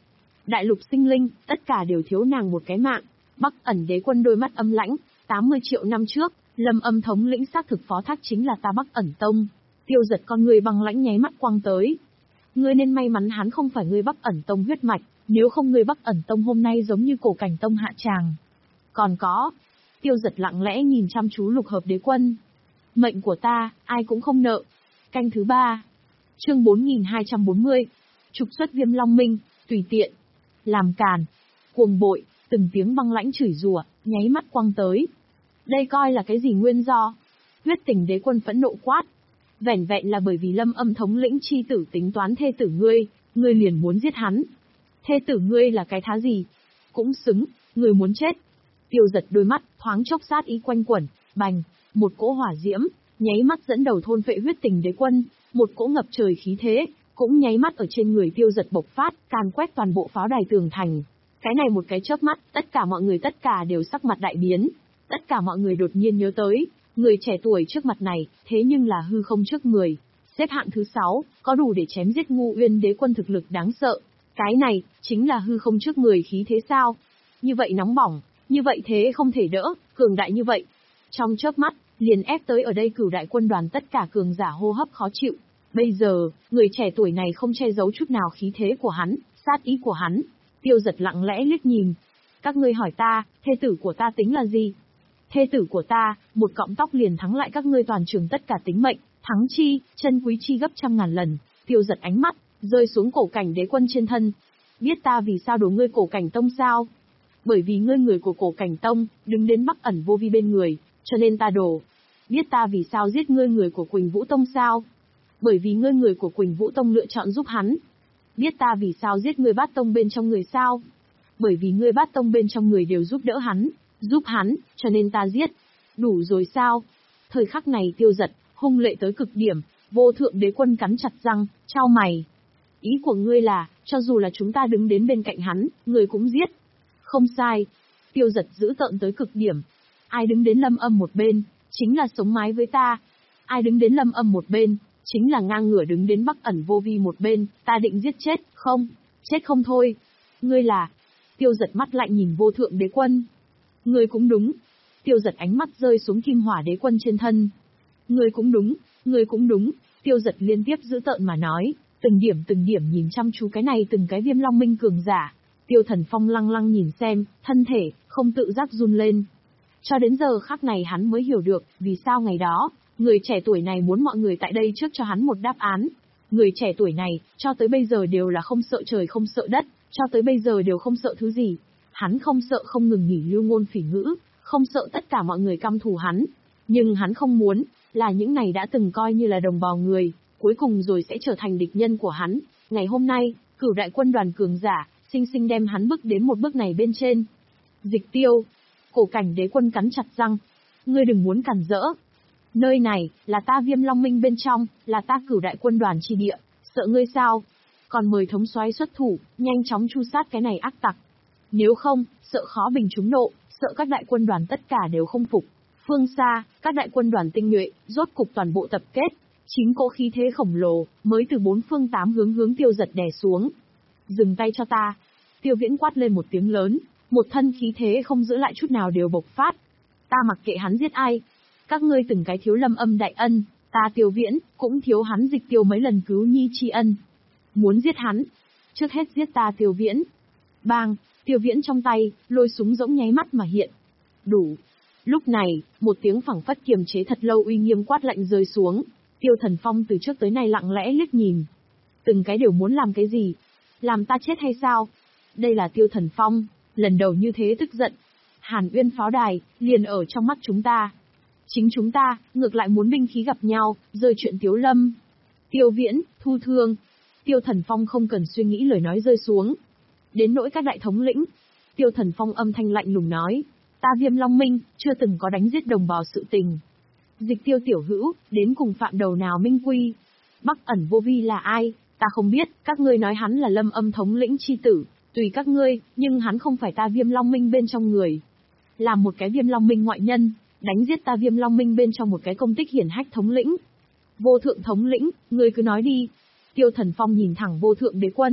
đại lục sinh linh, tất cả đều thiếu nàng một cái mạng. Bắc Ẩn Đế Quân đôi mắt âm lãnh, tám mươi triệu năm trước, Lâm Âm thống lĩnh xác thực phó thác chính là ta Bắc Ẩn Tông. Tiêu Giật con người băng lãnh nháy mắt quăng tới. Ngươi nên may mắn hắn không phải ngươi Bắc Ẩn Tông huyết mạch, nếu không ngươi Bắc Ẩn Tông hôm nay giống như Cổ Cảnh Tông hạ tràng. Còn có, Tiêu Giật lặng lẽ nhìn chăm chú Lục Hợp Đế Quân. Mệnh của ta, ai cũng không nợ. Canh thứ ba. Chương bốn nghìn hai trăm bốn mươi. Trục xuất Viêm Long Minh, tùy tiện. Làm càn. Cuồng bội, từng tiếng băng lãnh chửi rủa, nháy mắt quăng tới. Đây coi là cái gì nguyên do? Huyết Tình Đế Quân phẫn nộ quát. Vẻn vẹn là bởi vì Lâm Âm thống lĩnh chi tử tính toán thê tử ngươi, ngươi liền muốn giết hắn. Thê tử ngươi là cái thá gì? Cũng xứng, ngươi muốn chết. Tiêu Giật đôi mắt, thoáng chốc sát ý quanh quẩn, bành, một cỗ hỏa diễm, nháy mắt dẫn đầu thôn phệ Huyết Tình Đế Quân, một cỗ ngập trời khí thế, cũng nháy mắt ở trên người Tiêu Giật bộc phát, càn quét toàn bộ pháo đài tường thành. Cái này một cái chớp mắt, tất cả mọi người tất cả đều sắc mặt đại biến. Tất cả mọi người đột nhiên nhớ tới, người trẻ tuổi trước mặt này, thế nhưng là hư không trước người. Xếp hạng thứ sáu, có đủ để chém giết Ngu Uyên Đế Quân thực lực đáng sợ. Cái này, chính là hư không trước người khí thế sao? Như vậy nóng bỏng, như vậy thế không thể đỡ, cường đại như vậy. Trong chớp mắt, liền ép tới ở đây cửu đại quân đoàn tất cả cường giả hô hấp khó chịu. Bây giờ, người trẻ tuổi này không che giấu chút nào khí thế của hắn, sát ý của hắn. Tiêu Giật lặng lẽ liếc nhìn. Các ngươi hỏi ta, thê tử của ta tính là gì? Thê tử của ta, một cọng tóc liền thắng lại các ngươi toàn trường tất cả tính mệnh, thắng chi, chân quý chi gấp trăm ngàn lần. Tiêu Giật ánh mắt, rơi xuống Cổ Cảnh Đế Quân trên thân. Biết ta vì sao đổ ngươi Cổ Cảnh Tông sao? Bởi vì ngươi người của Cổ Cảnh Tông, đứng đến Bắc Ẩn Vô Vi bên người, cho nên ta đổ. Biết ta vì sao giết ngươi người của Quỳnh Vũ Tông sao? Bởi vì ngươi người của Quỳnh Vũ Tông lựa chọn giúp hắn. Biết ta vì sao giết ngươi Bát Tông bên trong người sao? Bởi vì ngươi Bát Tông bên trong người đều giúp đỡ hắn, giúp hắn, cho nên ta giết. Đủ rồi sao? Thời khắc này Tiêu Giật, hung lệ tới cực điểm, Vô Thượng Đế Quân cắn chặt răng, chau mày. Ý của ngươi là, cho dù là chúng ta đứng đến bên cạnh hắn, ngươi cũng giết. Không sai. Tiêu Giật dữ tợn tới cực điểm. Ai đứng đến Lâm Âm một bên, chính là sống mái với ta. Ai đứng đến Lâm Âm một bên, chính là ngang ngửa đứng đến Bắc Ẩn Vô Vi một bên, ta định giết chết, không, chết không thôi. Ngươi là... Tiêu Giật mắt lạnh nhìn Vô Thượng Đế Quân. Ngươi cũng đúng. Tiêu Giật ánh mắt rơi xuống Kim Hỏa Đế Quân trên thân. Ngươi cũng đúng, ngươi cũng đúng. Tiêu Giật liên tiếp giữ tợn mà nói, từng điểm từng điểm nhìn chăm chú cái này từng cái Viêm Long Minh cường giả. Tiêu Thần Phong lăng lăng nhìn xem, thân thể, không tự giác run lên. Cho đến giờ khắc này hắn mới hiểu được, vì sao ngày đó, người trẻ tuổi này muốn mọi người tại đây trước cho hắn một đáp án. Người trẻ tuổi này, cho tới bây giờ đều là không sợ trời không sợ đất, cho tới bây giờ đều không sợ thứ gì. Hắn không sợ không ngừng nghỉ lưu ngôn phỉ ngữ, không sợ tất cả mọi người căm thù hắn. Nhưng hắn không muốn, là những này đã từng coi như là đồng bào người, cuối cùng rồi sẽ trở thành địch nhân của hắn. Ngày hôm nay, cửu đại quân đoàn cường giả, sinh sinh đem hắn bước đến một bước này bên trên. Dịch Tiêu, Cổ Cảnh Đế Quân cắn chặt răng. Ngươi đừng muốn cản rỡ. Nơi này, là ta Viêm Long Minh bên trong, là ta cửu đại quân đoàn chi địa, sợ ngươi sao? Còn mời thống soái xuất thủ, nhanh chóng tru sát cái này ác tặc. Nếu không, sợ khó bình chúng nộ, sợ các đại quân đoàn tất cả đều không phục. Phương xa, các đại quân đoàn tinh nhuệ, rốt cục toàn bộ tập kết. Chín cỗ khí thế khổng lồ, mới từ bốn phương tám hướng hướng Tiêu Giật đè xuống. Dừng tay cho ta. Tiêu Viễn quát lên một tiếng lớn, một thân khí thế không giữ lại chút nào đều bộc phát. Ta mặc kệ hắn giết ai. Các ngươi từng cái thiếu Lâm Âm đại ân, ta Tiêu Viễn, cũng thiếu hắn Dịch Tiêu mấy lần cứu nhi tri ân. Muốn giết hắn, trước hết giết ta Tiêu Viễn. Bang, Tiêu Viễn trong tay, lôi súng rỗng nháy mắt mà hiện. Đủ. Lúc này, một tiếng phảng phất kiềm chế thật lâu uy nghiêm quát lạnh rơi xuống. Tiêu Thần Phong từ trước tới nay lặng lẽ liếc nhìn. Từng cái đều muốn làm cái gì? Làm ta chết hay sao? Đây là Tiêu Thần Phong, lần đầu như thế tức giận. Hàn Uyên pháo đài, liền ở trong mắt chúng ta. Chính chúng ta, ngược lại muốn binh khí gặp nhau, rơi chuyện Tiếu Lâm. Tiêu Viễn, Thu Thương. Tiêu Thần Phong không cần suy nghĩ lời nói rơi xuống. Đến nỗi các đại thống lĩnh. Tiêu Thần Phong âm thanh lạnh lùng nói. Ta Viêm Long Minh, chưa từng có đánh giết đồng bào sự tình. Dịch Tiêu tiểu hữu, đến cùng phạm đầu nào minh quy. Bắc Ẩn Vô Vi là ai, ta không biết, các ngươi nói hắn là Lâm Âm thống lĩnh chi tử, tùy các ngươi, nhưng hắn không phải ta Viêm Long Minh bên trong người. Làm một cái Viêm Long Minh ngoại nhân, đánh giết ta Viêm Long Minh bên trong một cái công tích hiển hách thống lĩnh. Vô Thượng thống lĩnh, ngươi cứ nói đi. Tiêu Thần Phong nhìn thẳng Vô Thượng Đế Quân.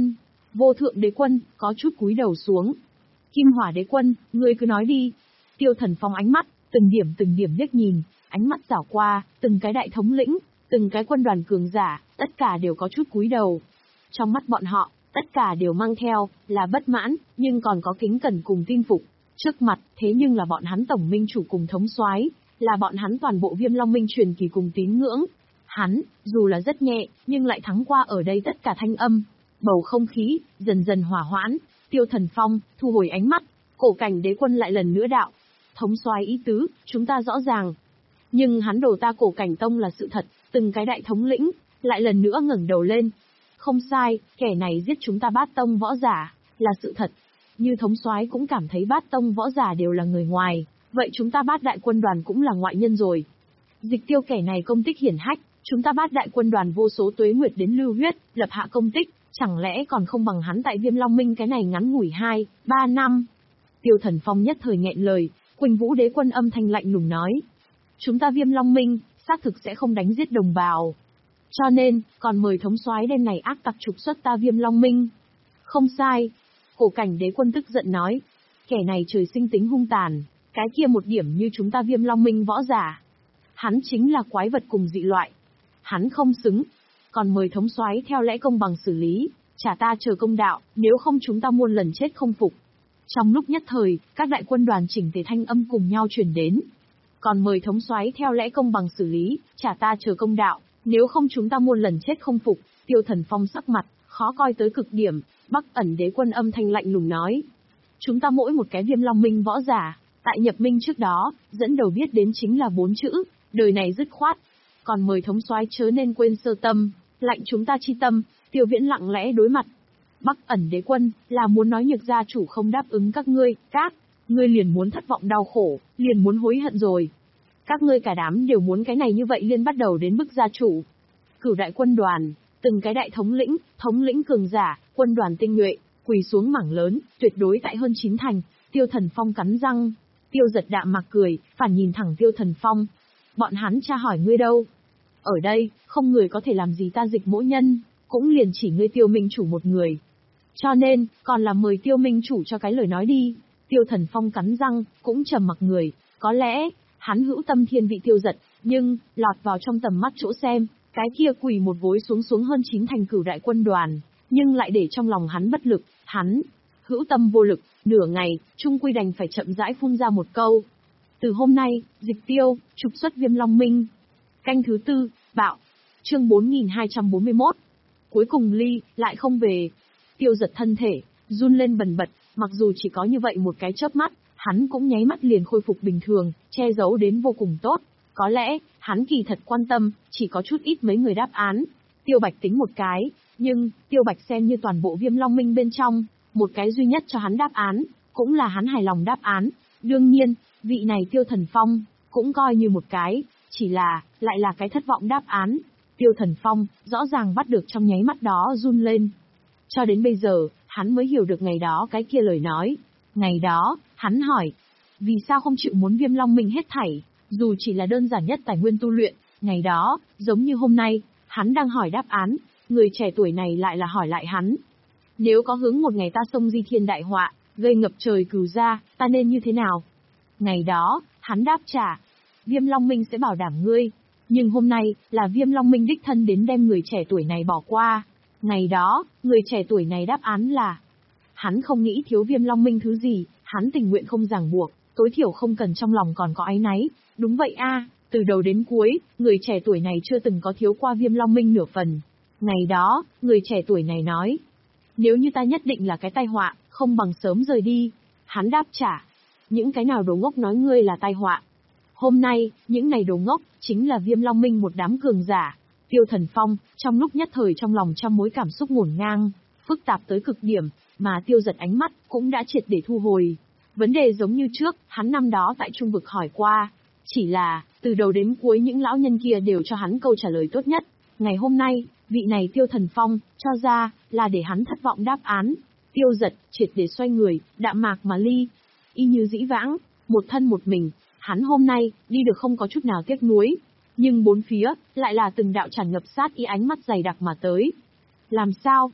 Vô thượng đế quân, có chút cúi đầu xuống. Kim hỏa đế quân, ngươi cứ nói đi. Tiêu Thần Phong ánh mắt, từng điểm từng điểm liếc nhìn, ánh mắt đảo qua, từng cái đại thống lĩnh, từng cái quân đoàn cường giả, tất cả đều có chút cúi đầu. Trong mắt bọn họ, tất cả đều mang theo, là bất mãn, nhưng còn có kính cẩn cùng tin phục. Trước mặt, thế nhưng là bọn hắn tổng minh chủ cùng thống soái, là bọn hắn toàn bộ Viêm Long Minh truyền kỳ cùng tín ngưỡng. Hắn, dù là rất nhẹ, nhưng lại thắng qua ở đây tất cả thanh âm. Bầu không khí, dần dần hỏa hoãn, Tiêu Thần Phong, thu hồi ánh mắt, Cổ Cảnh đế quân lại lần nữa đạo. Thống soái ý tứ, chúng ta rõ ràng. Nhưng hắn đổ ta Cổ Cảnh tông là sự thật, từng cái đại thống lĩnh, lại lần nữa ngẩng đầu lên. Không sai, kẻ này giết chúng ta Bát tông võ giả, là sự thật. Như thống soái cũng cảm thấy Bát tông võ giả đều là người ngoài, vậy chúng ta Bát đại quân đoàn cũng là ngoại nhân rồi. Dịch Tiêu kẻ này công tích hiển hách, chúng ta Bát đại quân đoàn vô số tuế nguyệt đến lưu huyết, lập hạ công tích, chẳng lẽ còn không bằng hắn tại Viêm Long Minh cái này ngắn ngủi hai, ba năm. Tiêu Thần Phong nhất thời nghẹn lời, Quỳnh Vũ đế quân âm thanh lạnh lùng nói. Chúng ta Viêm Long Minh, xác thực sẽ không đánh giết đồng bào. Cho nên, còn mời thống soái đêm này ác tặc trục xuất ta Viêm Long Minh. Không sai. Cổ Cảnh đế quân tức giận nói. Kẻ này trời sinh tính hung tàn, cái kia một điểm như chúng ta Viêm Long Minh võ giả. Hắn chính là quái vật cùng dị loại. Hắn không xứng. Còn mời thống soái theo lẽ công bằng xử lý, trả ta chờ công đạo, nếu không chúng ta muôn lần chết không phục. Trong lúc nhất thời, các đại quân đoàn chỉnh tề thanh âm cùng nhau truyền đến. Còn mời thống soái theo lẽ công bằng xử lý, trả ta chờ công đạo, nếu không chúng ta muôn lần chết không phục. Tiêu Thần Phong sắc mặt, khó coi tới cực điểm, Bắc ẩn đế quân âm thanh lạnh lùng nói. Chúng ta mỗi một cái Viêm Long Minh võ giả, tại nhập minh trước đó, dẫn đầu biết đến chính là bốn chữ, đời này dứt khoát. Còn mời thống soái chớ nên quên sơ tâm, lạnh chúng ta chi tâm. Tiêu Viễn lặng lẽ đối mặt. Bắc ẩn đế quân, là muốn nói Nhược gia chủ không đáp ứng các ngươi, các ngươi liền muốn thất vọng đau khổ, liền muốn hối hận rồi. Các ngươi cả đám đều muốn cái này như vậy liên bắt đầu đến bức gia chủ. Cửu đại quân đoàn, từng cái đại thống lĩnh, thống lĩnh cường giả, quân đoàn tinh nhuệ, quỳ xuống mảng lớn, tuyệt đối tại hơn chín thành. Tiêu Thần Phong cắn răng. Tiêu Giật đạm mạc cười, phản nhìn thẳng Tiêu Thần Phong. Bọn hắn tra hỏi ngươi đâu? Ở đây, không người có thể làm gì ta Dịch Mỗ Nhân, cũng liền chỉ ngươi Tiêu Minh chủ một người. Cho nên, còn là mời Tiêu Minh chủ cho cái lời nói đi. Tiêu Thần Phong cắn răng, cũng trầm mặc người, có lẽ, hắn hữu tâm thiên vị Tiêu Giật, nhưng, lọt vào trong tầm mắt chỗ xem, cái kia quỳ một gối xuống xuống hơn chín thành cửu đại quân đoàn, nhưng lại để trong lòng hắn bất lực, hắn, hữu tâm vô lực, nửa ngày, trung quy đành phải chậm rãi phun ra một câu. Từ hôm nay, Dịch Tiêu, trục xuất Viêm Long Minh. Canh thứ tư, bạo. Chương bốn nghìn hai trăm bốn mươi mốt. Cuối cùng Ly, lại không về. Tiêu Giật thân thể, run lên bần bật, mặc dù chỉ có như vậy một cái chớp mắt, hắn cũng nháy mắt liền khôi phục bình thường, che giấu đến vô cùng tốt. Có lẽ, hắn kỳ thật quan tâm, chỉ có chút ít mấy người đáp án. Tiêu Bạch tính một cái, nhưng, Tiêu Bạch xem như toàn bộ Viêm Long Minh bên trong, một cái duy nhất cho hắn đáp án, cũng là hắn hài lòng đáp án. Đương nhiên, vị này Tiêu Thần Phong, cũng coi như một cái, chỉ là, lại là cái thất vọng đáp án. Tiêu Thần Phong, rõ ràng bắt được trong nháy mắt đó run lên. Cho đến bây giờ, hắn mới hiểu được ngày đó cái kia lời nói. Ngày đó, hắn hỏi, vì sao không chịu muốn Viêm Long Minh hết thảy, dù chỉ là đơn giản nhất tài nguyên tu luyện. Ngày đó, giống như hôm nay, hắn đang hỏi đáp án, người trẻ tuổi này lại là hỏi lại hắn. Nếu có hướng một ngày ta xông di thiên đại họa, gây ngập trời cừu gia, ta nên như thế nào? Ngày đó, hắn đáp trả, Viêm Long Minh sẽ bảo đảm ngươi. Nhưng hôm nay, là Viêm Long Minh đích thân đến đem người trẻ tuổi này bỏ qua. Ngày đó, người trẻ tuổi này đáp án là, hắn không nghĩ thiếu Viêm Long Minh thứ gì, hắn tình nguyện không ràng buộc, tối thiểu không cần trong lòng còn có áy náy. Đúng vậy a, từ đầu đến cuối, người trẻ tuổi này chưa từng có thiếu qua Viêm Long Minh nửa phần. Ngày đó, người trẻ tuổi này nói, nếu như ta nhất định là cái tai họa, không bằng sớm rời đi. Hắn đáp trả, những cái nào đồ ngốc nói ngươi là tai họa. Hôm nay, những này đồ ngốc, chính là Viêm Long Minh một đám cường giả. Tiêu Thần Phong, trong lúc nhất thời trong lòng trăm mối cảm xúc ngổn ngang, phức tạp tới cực điểm, mà Tiêu Giật ánh mắt, cũng đã triệt để thu hồi. Vấn đề giống như trước, hắn năm đó tại Trung Vực hỏi qua. Chỉ là, từ đầu đến cuối những lão nhân kia đều cho hắn câu trả lời tốt nhất. Ngày hôm nay, vị này Tiêu Thần Phong, cho ra, là để hắn thất vọng đáp án. Tiêu Giật, triệt để xoay người, đạm mạc mà ly. Y như dĩ vãng, một thân một mình, hắn hôm nay, đi được không có chút nào tiếc nuối. Nhưng bốn phía, lại là từng đạo tràn ngập sát ý ánh mắt dày đặc mà tới. Làm sao?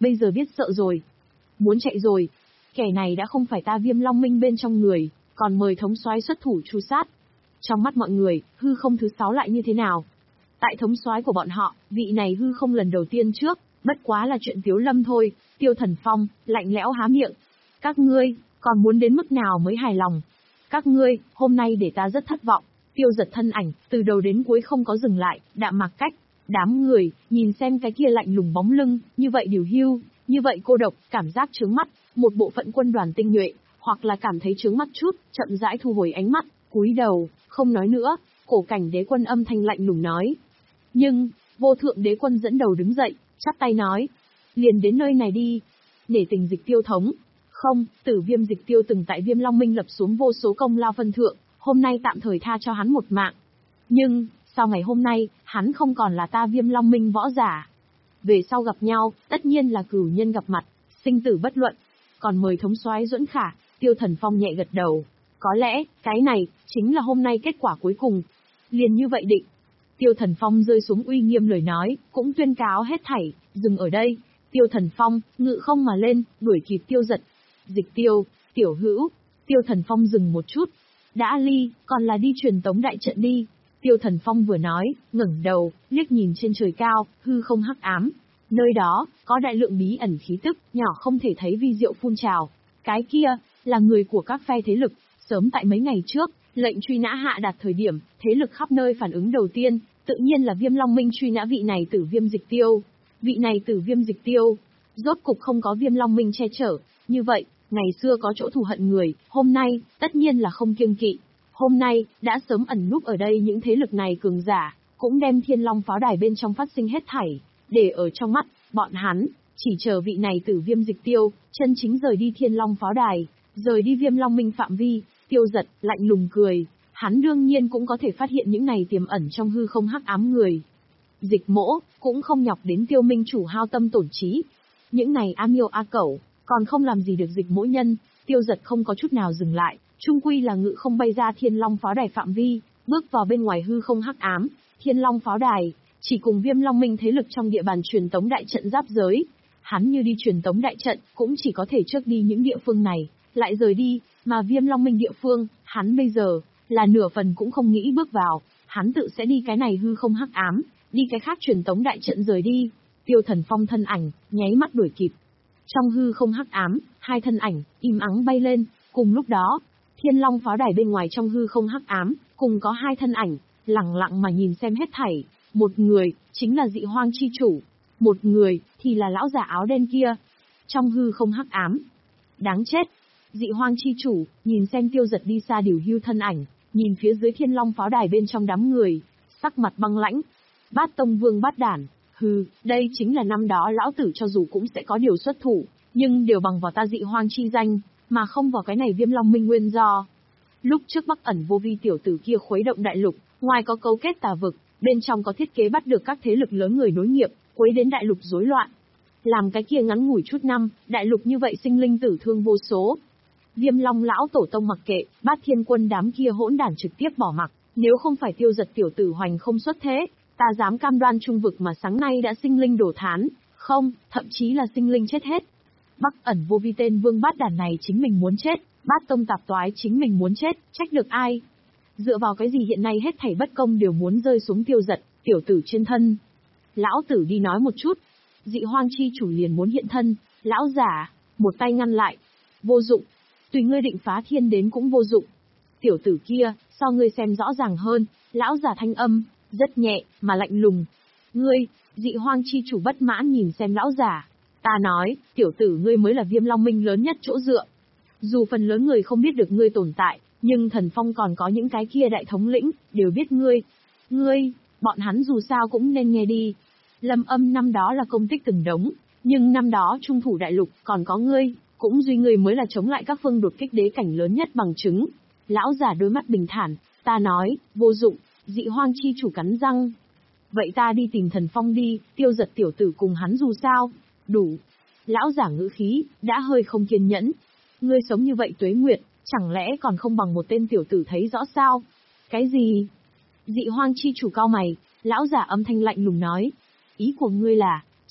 bây giờ biết sợ rồi. Muốn chạy rồi. Kẻ này đã không phải ta Viêm Long Minh bên trong người, còn mời thống soái xuất thủ tru sát. Trong mắt mọi người, hư không thứ sáu lại như thế nào? Tại thống soái của bọn họ, vị này hư không lần đầu tiên trước, bất quá là chuyện Tiếu Lâm thôi. Tiêu Thần Phong, lạnh lẽo há miệng. Các ngươi, còn muốn đến mức nào mới hài lòng? Các ngươi, hôm nay để ta rất thất vọng. Tiêu Giật thân ảnh, từ đầu đến cuối không có dừng lại, đạm mạc cách. Đám người, nhìn xem cái kia lạnh lùng bóng lưng, như vậy điều hưu, như vậy cô độc, cảm giác trướng mắt. Một bộ phận quân đoàn tinh nhuệ, hoặc là cảm thấy trướng mắt chút, chậm rãi thu hồi ánh mắt, cúi đầu, không nói nữa. Cổ Cảnh Đế Quân âm thanh lạnh lùng nói. Nhưng, Vô Thượng Đế Quân dẫn đầu đứng dậy, chắp tay nói. Liền đến nơi này đi. Nể tình Dịch Tiêu thống. Không, Tử Viêm Dịch Tiêu từng tại Viêm Long Minh lập xuống vô số công lao phân thượng, hôm nay tạm thời tha cho hắn một mạng. Nhưng, sau ngày hôm nay, hắn không còn là ta Viêm Long Minh võ giả. Về sau gặp nhau, tất nhiên là cửu nhân gặp mặt, sinh tử bất luận. Còn mời thống soái Duẫn Khả, Tiêu Thần Phong nhẹ gật đầu. Có lẽ, cái này, chính là hôm nay kết quả cuối cùng. Liền như vậy định. Tiêu Thần Phong rơi xuống uy nghiêm lời nói, cũng tuyên cáo hết thảy, dừng ở đây. Tiêu Thần Phong, ngự không mà lên, đuổi kịp Tiêu Giật. Dịch Tiêu, Tiểu Hữu. Tiêu Thần Phong dừng một chút. Đã ly, còn là đi truyền tống đại trận đi. Tiêu Thần Phong vừa nói, ngẩng đầu, liếc nhìn trên trời cao, hư không hắc ám. Nơi đó, có đại lượng bí ẩn khí tức, nhỏ không thể thấy vi diệu phun trào. Cái kia, là người của các phe thế lực. Sớm tại mấy ngày trước, lệnh truy nã hạ đạt thời điểm, thế lực khắp nơi phản ứng đầu tiên, tự nhiên là Viêm Long Minh truy nã vị này Tử Viêm Dịch Tiêu. Vị này Tử Viêm Dịch Tiêu, rốt cục không có Viêm Long Minh che chở. Như vậy, ngày xưa có chỗ thù hận người, hôm nay, tất nhiên là không kiêng kỵ. Hôm nay, đã sớm ẩn núp ở đây những thế lực này cường giả, cũng đem Thiên Long pháo đài bên trong phát sinh hết thảy, để ở trong mắt, bọn hắn, chỉ chờ vị này Tử Viêm Dịch Tiêu, chân chính rời đi Thiên Long pháo đài, rời đi Viêm Long Minh phạm vi. Tiêu Giật, lạnh lùng cười, hắn đương nhiên cũng có thể phát hiện những này tiềm ẩn trong hư không hắc ám người. Dịch Mỗ, cũng không nhọc đến Tiêu Minh chủ hao tâm tổn trí. Những này a miêu a cẩu, còn không làm gì được Dịch Mỗ nhân. Tiêu Giật không có chút nào dừng lại, trung quy là ngự không bay ra Thiên Long pháo đài phạm vi, bước vào bên ngoài hư không hắc ám. Thiên Long pháo đài, chỉ cùng Viêm Long Minh thế lực trong địa bàn truyền tống đại trận giáp giới. Hắn như đi truyền tống đại trận, cũng chỉ có thể trước đi những địa phương này, lại rời đi, mà Viêm Long Minh địa phương, hắn bây giờ, là nửa phần cũng không nghĩ bước vào, hắn tự sẽ đi cái này hư không hắc ám, đi cái khác truyền tống đại trận rời đi. Tiêu Thần Phong thân ảnh, nháy mắt đuổi kịp. Trong hư không hắc ám, hai thân ảnh, im ắng bay lên, cùng lúc đó, Thiên Long pháo đài bên ngoài trong hư không hắc ám, cùng có hai thân ảnh, lặng lặng mà nhìn xem hết thảy. Một người, chính là Dị Hoang chi chủ, một người, thì là lão già áo đen kia. Trong hư không hắc ám, đáng chết. Dị Hoang chi chủ, nhìn xem Tiêu Giật đi xa điều hưu thân ảnh, nhìn phía dưới Thiên Long pháo đài bên trong đám người, sắc mặt băng lãnh. Bát Tông Vương bát đản, hừ, đây chính là năm đó lão tử cho dù cũng sẽ có điều xuất thủ, nhưng đều bằng vào ta Dị Hoang chi danh, mà không vào cái này Viêm Long Minh nguyên do. Lúc trước Bắc ẩn vô vi tiểu tử kia khuấy động đại lục, ngoài có cấu kết tà vực, bên trong có thiết kế bắt được các thế lực lớn người nối nghiệp, quấy đến đại lục rối loạn. Làm cái kia ngắn ngủi chút năm, đại lục như vậy sinh linh tử thương vô số. Viêm Long lão tổ tông mặc kệ, Bát Thiên quân đám kia hỗn đản trực tiếp bỏ mặc, nếu không phải Tiêu Giật tiểu tử hoành không xuất thế, ta dám cam đoan trung vực mà sáng nay đã sinh linh đổ thán, không, thậm chí là sinh linh chết hết. Bắc ẩn vô vi tên vương bát đản này chính mình muốn chết, Bát Tông tạp toái chính mình muốn chết, trách được ai? Dựa vào cái gì hiện nay hết thảy bất công đều muốn rơi xuống Tiêu Giật tiểu tử trên thân? Lão tử đi nói một chút. Dị Hoang chi chủ liền muốn hiện thân, lão giả, một tay ngăn lại. Vô dụng, tùy ngươi định phá thiên đến cũng vô dụng. Tiểu tử kia, so ngươi xem rõ ràng hơn, lão giả thanh âm, rất nhẹ, mà lạnh lùng. Ngươi, Dị Hoang chi chủ bất mãn nhìn xem lão giả. Ta nói, tiểu tử ngươi mới là Viêm Long Minh lớn nhất chỗ dựa. Dù phần lớn người không biết được ngươi tồn tại, nhưng Thần Phong còn có những cái kia đại thống lĩnh, đều biết ngươi. Ngươi, bọn hắn dù sao cũng nên nghe đi. Lâm Âm năm đó là công tích từng đống, nhưng năm đó trung thủ đại lục còn có ngươi, cũng duy ngươi mới là chống lại các phương đột kích đế cảnh lớn nhất bằng chứng. Lão giả đôi mắt bình thản, ta nói, vô dụng. Dị Hoang chi chủ cắn răng. Vậy ta đi tìm Thần Phong đi, Tiêu Giật tiểu tử cùng hắn dù sao. Đủ. Lão giả ngữ khí, đã hơi không kiên nhẫn. Ngươi sống như vậy tuế nguyệt, chẳng lẽ còn không bằng một tên tiểu tử thấy rõ sao? Cái gì? Dị Hoang chi chủ cao mày, lão giả âm thanh lạnh lùng nói. Ý của ngươi là,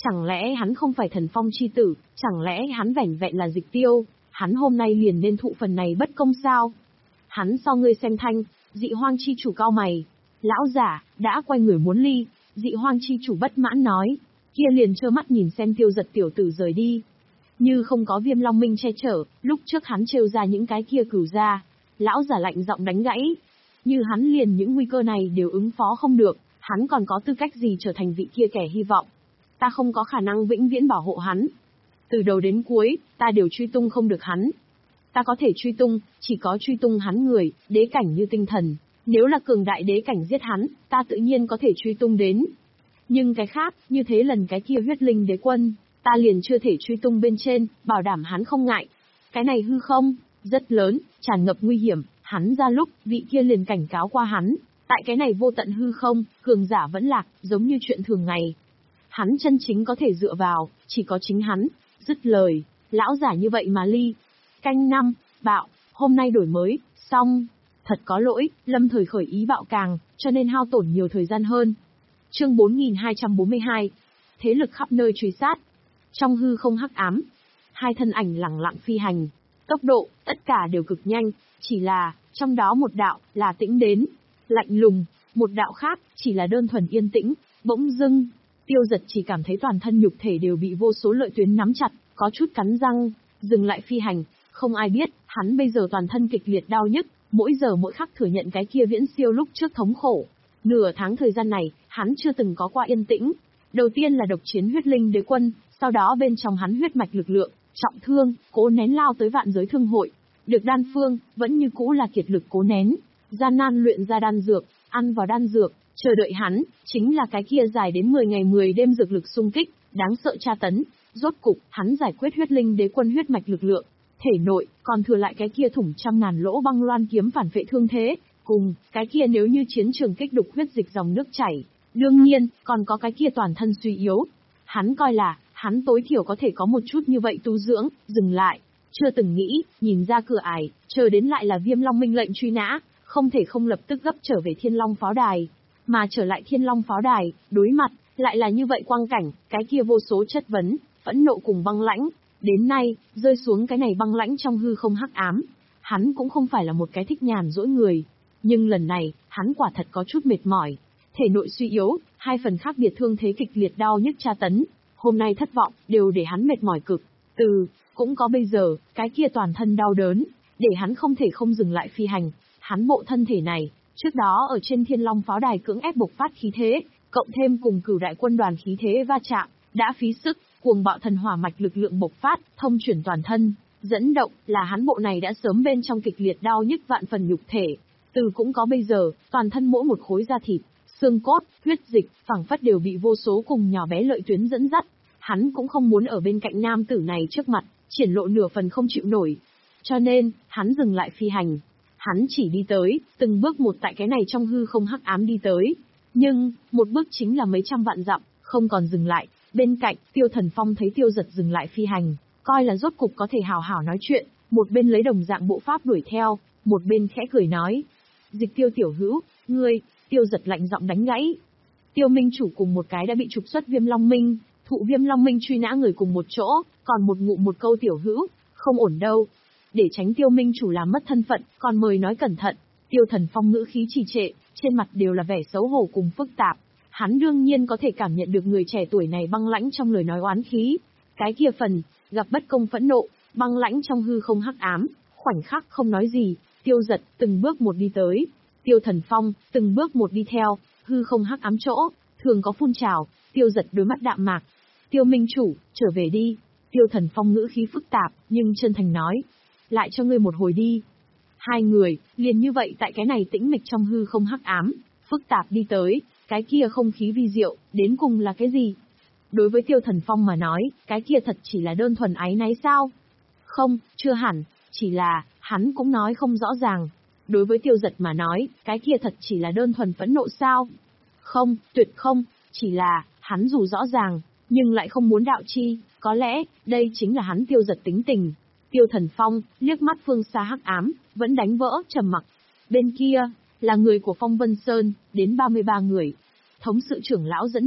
Chẳng lẽ hắn không phải thần phong chi tử, chẳng lẽ hắn vẻn vẹn là Dịch Tiêu, hắn hôm nay liền nên thụ phần này bất công sao? Hắn so ngươi xem thanh, Dị Hoang chi chủ cao mày. Lão giả, đã quay người muốn ly, Dị Hoang chi chủ bất mãn nói, kia liền trơ mắt nhìn xem Tiêu Giật tiểu tử rời đi. Như không có Viêm Long Minh che chở, lúc trước hắn trêu ra những cái kia cửu ra. Lão giả lạnh giọng đánh gãy. Như hắn liền những nguy cơ này đều ứng phó không được, hắn còn có tư cách gì trở thành vị kia kẻ hy vọng. Ta không có khả năng vĩnh viễn bảo hộ hắn. Từ đầu đến cuối, ta đều truy tung không được hắn. Ta có thể truy tung, chỉ có truy tung hắn người, đế cảnh như tinh thần. Nếu là cường đại đế cảnh giết hắn, ta tự nhiên có thể truy tung đến. Nhưng cái khác, như thế lần cái kia huyết linh đế quân, ta liền chưa thể truy tung bên trên, bảo đảm hắn không ngại. Cái này hư không, rất lớn, tràn ngập nguy hiểm, hắn ra lúc, vị kia liền cảnh cáo qua hắn. Tại cái này vô tận hư không, cường giả vẫn lạc, giống như chuyện thường ngày. Hắn chân chính có thể dựa vào, chỉ có chính hắn. Dứt lời, lão giả như vậy mà ly. Canh năm, bạo, hôm nay đổi mới, xong. Thật có lỗi, lâm thời khởi ý bạo càng, cho nên hao tổn nhiều thời gian hơn. Chương bốn nghìn hai trăm bốn mươi hai. Thế lực khắp nơi truy sát. Trong hư không hắc ám, hai thân ảnh lẳng lặng phi hành. Tốc độ, tất cả đều cực nhanh, chỉ là, trong đó một đạo, là tĩnh đến, lạnh lùng, một đạo khác, chỉ là đơn thuần yên tĩnh, bỗng dưng. Tiêu Giật chỉ cảm thấy toàn thân nhục thể đều bị vô số lợi tuyến nắm chặt, có chút cắn răng, dừng lại phi hành. Không ai biết, hắn bây giờ toàn thân kịch liệt đau nhức, mỗi giờ mỗi khắc thừa nhận cái kia viễn siêu lúc trước thống khổ. Nửa tháng thời gian này, hắn chưa từng có qua yên tĩnh. Đầu tiên là độc chiến huyết linh đế quân, sau đó bên trong hắn huyết mạch lực lượng, trọng thương, cố nén lao tới vạn giới thương hội. Được đan phương, vẫn như cũ là kiệt lực cố nén, gian nan luyện ra đan dược, ăn vào đan dược, chờ đợi hắn, chính là cái kia dài đến mười ngày mười đêm dược lực xung kích, đáng sợ tra tấn. Rốt cục, hắn giải quyết huyết linh đế quân huyết mạch lực lượng, thể nội, còn thừa lại cái kia thủng trăm ngàn lỗ băng loan kiếm phản vệ thương thế, cùng, cái kia nếu như chiến trường kích đục huyết dịch dòng nước chảy. Đương nhiên, còn có cái kia toàn thân suy yếu. Hắn coi là, hắn tối thiểu có thể có một chút như vậy tu dưỡng, dừng lại. Chưa từng nghĩ, nhìn ra cửa ải, chờ đến lại là Viêm Long Minh lệnh truy nã, không thể không lập tức gấp trở về Thiên Long pháo đài. Mà trở lại Thiên Long pháo đài, đối mặt, lại là như vậy quang cảnh, cái kia vô số chất vấn, phẫn nộ cùng băng lãnh. Đến nay, rơi xuống cái này băng lãnh trong hư không hắc ám. Hắn cũng không phải là một cái thích nhàn dỗi người. Nhưng lần này, hắn quả thật có chút mệt mỏi. Thể nội suy yếu, hai phần khác biệt thương thế kịch liệt đau nhức tra tấn. Hôm nay thất vọng, đều để hắn mệt mỏi cực. Từ, cũng có bây giờ, cái kia toàn thân đau đớn, để hắn không thể không dừng lại phi hành. Hắn bộ thân thể này, trước đó ở trên Thiên Long pháo đài cưỡng ép bộc phát khí thế, cộng thêm cùng cửu đại quân đoàn khí thế va chạm, đã phí sức, cuồng bạo thần hỏa mạch lực lượng bộc phát, thông chuyển toàn thân, dẫn động, là hắn bộ này đã sớm bên trong kịch liệt đau nhức vạn phần nhục thể. Từ cũng có bây giờ, toàn thân mỗi một khối da thịt, xương cốt, huyết dịch, phảng phất đều bị vô số cùng nhỏ bé lợi tuyến dẫn dắt. Hắn cũng không muốn ở bên cạnh nam tử này trước mặt, triển lộ nửa phần không chịu nổi. Cho nên, hắn dừng lại phi hành. Hắn chỉ đi tới, từng bước một tại cái này trong hư không hắc ám đi tới. Nhưng, một bước chính là mấy trăm vạn dặm, không còn dừng lại. Bên cạnh, Tiêu Thần Phong thấy Tiêu Giật dừng lại phi hành, coi là rốt cục có thể hào hào nói chuyện, một bên lấy đồng dạng bộ pháp đuổi theo, một bên khẽ cười nói. Dịch Tiêu tiểu hữu, ngươi, Tiêu Giật lạnh giọng đánh gãy. Tiêu Minh chủ cùng một cái đã bị trục xuất Viêm Long Minh, thụ Viêm Long Minh truy nã người cùng một chỗ, còn một ngụ một câu tiểu hữu, không ổn đâu. Để tránh Tiêu Minh chủ làm mất thân phận, còn mời nói cẩn thận. Tiêu Thần Phong ngữ khí trì trệ, trên mặt đều là vẻ xấu hổ cùng phức tạp. Hắn đương nhiên có thể cảm nhận được người trẻ tuổi này băng lãnh trong lời nói oán khí. Cái kia phần, gặp bất công phẫn nộ, băng lãnh trong hư không hắc ám, khoảnh khắc không nói gì. Tiêu Giật, từng bước một đi tới. Tiêu Thần Phong, từng bước một đi theo, hư không hắc ám chỗ, thường có phun trào. Tiêu Giật đôi mắt đạm mạc. Tiêu Minh chủ, trở về đi. Tiêu Thần Phong ngữ khí phức tạp, nhưng chân thành nói. Lại cho ngươi một hồi đi. Hai người, liền như vậy tại cái này tĩnh mịch trong hư không hắc ám, phức tạp đi tới, cái kia không khí vi diệu, đến cùng là cái gì? Đối với Tiêu Thần Phong mà nói, cái kia thật chỉ là đơn thuần áy náy sao? Không, chưa hẳn, chỉ là, hắn cũng nói không rõ ràng. Đối với Tiêu Giật mà nói, cái kia thật chỉ là đơn thuần phẫn nộ sao? Không, tuyệt không, chỉ là, hắn dù rõ ràng, nhưng lại không muốn đạo chi, có lẽ, đây chính là hắn Tiêu Giật tính tình. Tiêu Thần Phong, liếc mắt phương xa hắc ám, vẫn đánh vỡ, trầm mặc. Bên kia, là người của Phong Vân Sơn, đến ba mươi ba người. Thống sự trưởng lão dẫn đội,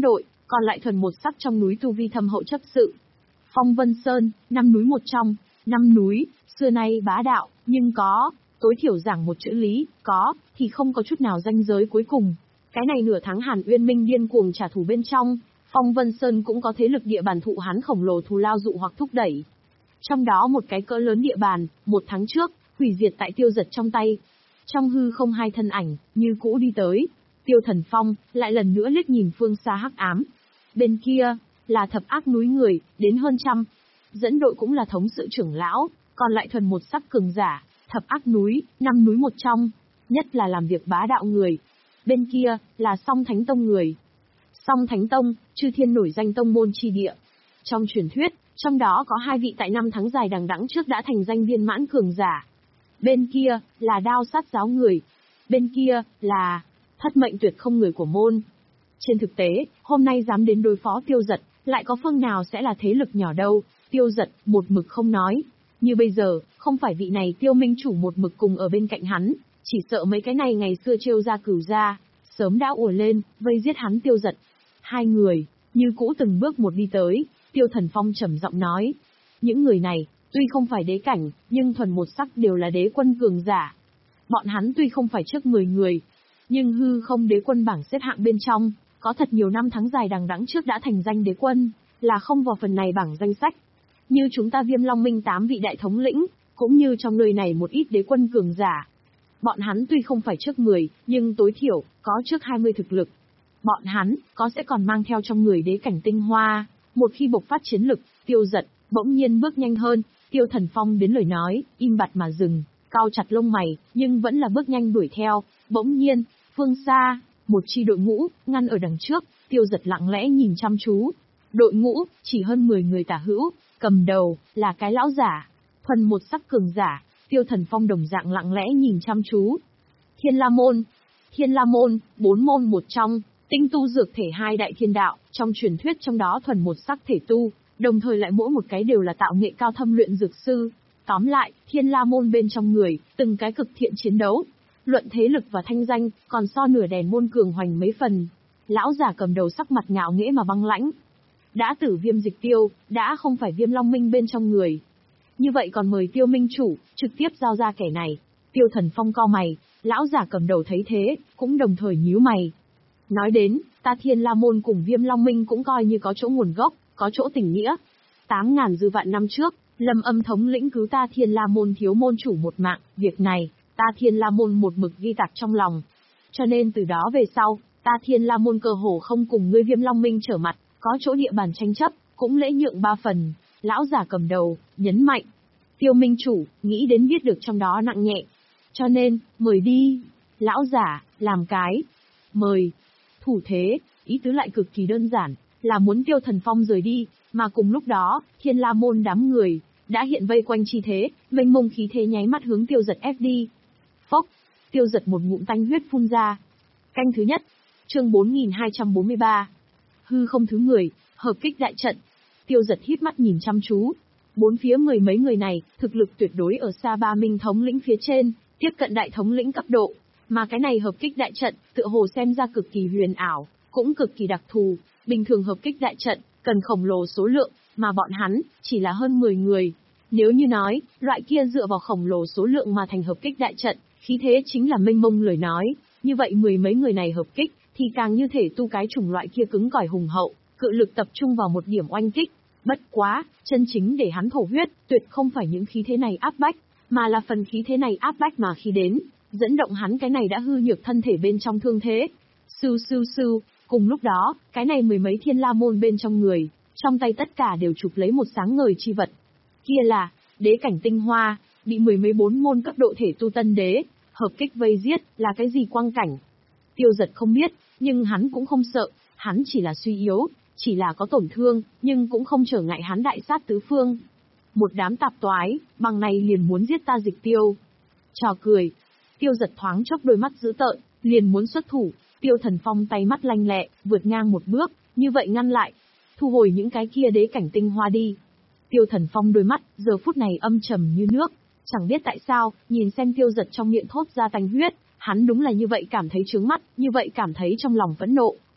còn lại thuần một sắc trong núi tu vi thâm hậu chấp sự. Phong Vân Sơn, năm núi một trong, năm núi, xưa nay bá đạo, nhưng có, tối thiểu giảng một chữ lý, có, thì không có chút nào ranh giới cuối cùng. Cái này nửa tháng Hàn Uyên Minh điên cuồng trả thù bên trong, Phong Vân Sơn cũng có thế lực địa bàn thụ hắn khổng lồ thù lao dụ hoặc thúc đẩy. Trong đó một cái cỡ lớn địa bàn, một tháng trước, hủy diệt tại Tiêu Giật trong tay. Trong hư không hai thân ảnh, như cũ đi tới. Tiêu Thần Phong, lại lần nữa liếc nhìn phương xa hắc ám. Bên kia, là thập ác núi người, đến hơn trăm. Dẫn đội cũng là thống sự trưởng lão, còn lại thuần một sắc cường giả, thập ác núi, năm núi một trong. Nhất là làm việc bá đạo người. Bên kia, là Song Thánh Tông người. Song Thánh Tông, chư thiên nổi danh tông môn chi địa. Trong truyền thuyết, trong đó có hai vị tại năm tháng dài đằng đẵng trước đã thành danh viên mãn cường giả. Bên kia, là đao sát giáo người. Bên kia, là thất mệnh tuyệt không người của môn. Trên thực tế, hôm nay dám đến đối phó Tiêu Giật, lại có phương nào sẽ là thế lực nhỏ đâu. Tiêu Giật, một mực không nói. Như bây giờ, không phải vị này Tiêu Minh chủ một mực cùng ở bên cạnh hắn, chỉ sợ mấy cái này ngày xưa trêu ra cửu ra, sớm đã ùa lên, vây giết hắn Tiêu Giật. Hai người, như cũ từng bước một đi tới, Tiêu Thần Phong trầm giọng nói. Những người này, tuy không phải đế cảnh, nhưng thuần một sắc đều là đế quân cường giả. Bọn hắn tuy không phải trước mười người, nhưng hư không đế quân bảng xếp hạng bên trong, có thật nhiều năm tháng dài đằng đẵng trước đã thành danh đế quân, là không vào phần này bảng danh sách. Như chúng ta Viêm Long Minh tám vị đại thống lĩnh, cũng như trong nơi này một ít đế quân cường giả. Bọn hắn tuy không phải trước mười, nhưng tối thiểu, có trước hai mươi thực lực. Bọn hắn, có sẽ còn mang theo trong người đế cảnh tinh hoa. Một khi bộc phát chiến lực, Tiêu Giật, bỗng nhiên bước nhanh hơn, Tiêu Thần Phong đến lời nói, im bặt mà dừng, cau chặt lông mày, nhưng vẫn là bước nhanh đuổi theo. Bỗng nhiên, phương xa, một chi đội ngũ, ngăn ở đằng trước, Tiêu Giật lặng lẽ nhìn chăm chú. Đội ngũ, chỉ hơn mười người tả hữu, cầm đầu, là cái lão giả. Thuần một sắc cường giả, Tiêu Thần Phong đồng dạng lặng lẽ nhìn chăm chú. Thiên La Môn. Thiên La Môn, bốn môn một trong, tinh tu dược thể hai đại thiên đạo, trong truyền thuyết trong đó thuần một sắc thể tu, đồng thời lại mỗi một cái đều là tạo nghệ cao thâm luyện dược sư. Tóm lại, Thiên La Môn bên trong người, từng cái cực thiện chiến đấu. Luận thế lực và thanh danh, còn so nửa đèn môn cường hoành mấy phần. Lão giả cầm đầu sắc mặt ngạo nghễ mà băng lãnh. Đã tử Viêm Dịch Tiêu, đã không phải Viêm Long Minh bên trong người. Như vậy còn mời Tiêu Minh chủ, trực tiếp giao ra kẻ này. Tiêu Thần Phong cau mày, lão giả cầm đầu thấy thế, cũng đồng thời nhíu mày. Nói đến, ta Thiên La Môn cùng Viêm Long Minh cũng coi như có chỗ nguồn gốc, có chỗ tình nghĩa. Tám ngàn dư vạn năm trước, Lâm Âm thống lĩnh cứu ta Thiên La Môn thiếu môn chủ một mạng, việc này, ta Thiên La Môn một mực ghi tạc trong lòng. Cho nên từ đó về sau, ta Thiên La Môn cơ hồ không cùng ngươi Viêm Long Minh trở mặt, có chỗ địa bàn tranh chấp, cũng lễ nhượng ba phần. Lão giả cầm đầu, nhấn mạnh. Tiêu Minh chủ, nghĩ đến biết được trong đó nặng nhẹ. Cho nên, mời đi. Lão giả, làm cái. Mời. Thủ thế, ý tứ lại cực kỳ đơn giản, là muốn Tiêu Thần Phong rời đi, mà cùng lúc đó, Thiên La Môn đám người, đã hiện vây quanh chi thế, mênh mông khí thế nháy mắt hướng Tiêu Giật ép đi. Phốc, Tiêu Giật một ngụm tanh huyết phun ra. Canh thứ nhất, chương bốn nghìn hai trăm bốn mươi ba. Hư không thứ người, hợp kích đại trận. Tiêu Giật híp mắt nhìn chăm chú. Bốn phía mười mấy người này, thực lực tuyệt đối ở xa ba minh thống lĩnh phía trên, tiếp cận đại thống lĩnh cấp độ. Mà cái này hợp kích đại trận, tựa hồ xem ra cực kỳ huyền ảo, cũng cực kỳ đặc thù. Bình thường hợp kích đại trận, cần khổng lồ số lượng, mà bọn hắn, chỉ là hơn mười người. Nếu như nói, loại kia dựa vào khổng lồ số lượng mà thành hợp kích đại trận, khí thế chính là mênh mông lời nói. Như vậy mười mấy người này hợp kích, thì càng như thể tu cái chủng loại kia cứng cỏi hùng hậu, cự lực tập trung vào một điểm oanh kích. Bất quá, chân chính để hắn thổ huyết, tuyệt không phải những khí thế này áp bách, mà là phần khí thế này áp bách mà khi đến, dẫn động hắn cái này đã hư nhược thân thể bên trong thương thế. Sưu sưu sưu, cùng lúc đó, cái này mười mấy Thiên La Môn bên trong người, trong tay tất cả đều chụp lấy một sáng ngời chi vật. Kia là, đế cảnh tinh hoa, bị mười mấy bốn môn cấp độ thể tu tân đế, hợp kích vây giết, là cái gì quang cảnh. Tiêu Giật không biết, nhưng hắn cũng không sợ, hắn chỉ là suy yếu, chỉ là có tổn thương, nhưng cũng không trở ngại hắn đại sát tứ phương. Một đám tạp toái, bằng này liền muốn giết ta Dịch Tiêu. Trò cười, Tiêu Giật thoáng chốc đôi mắt dữ tợn, liền muốn xuất thủ, Tiêu Thần Phong tay mắt lanh lẹ, vượt ngang một bước, như vậy ngăn lại, thu hồi những cái kia đế cảnh tinh hoa đi. Tiêu Thần Phong đôi mắt, giờ phút này âm trầm như nước, chẳng biết tại sao, nhìn xem Tiêu Giật trong miệng thốt ra tanh huyết, hắn đúng là như vậy cảm thấy chướng mắt, như vậy cảm thấy trong lòng phẫn nộ,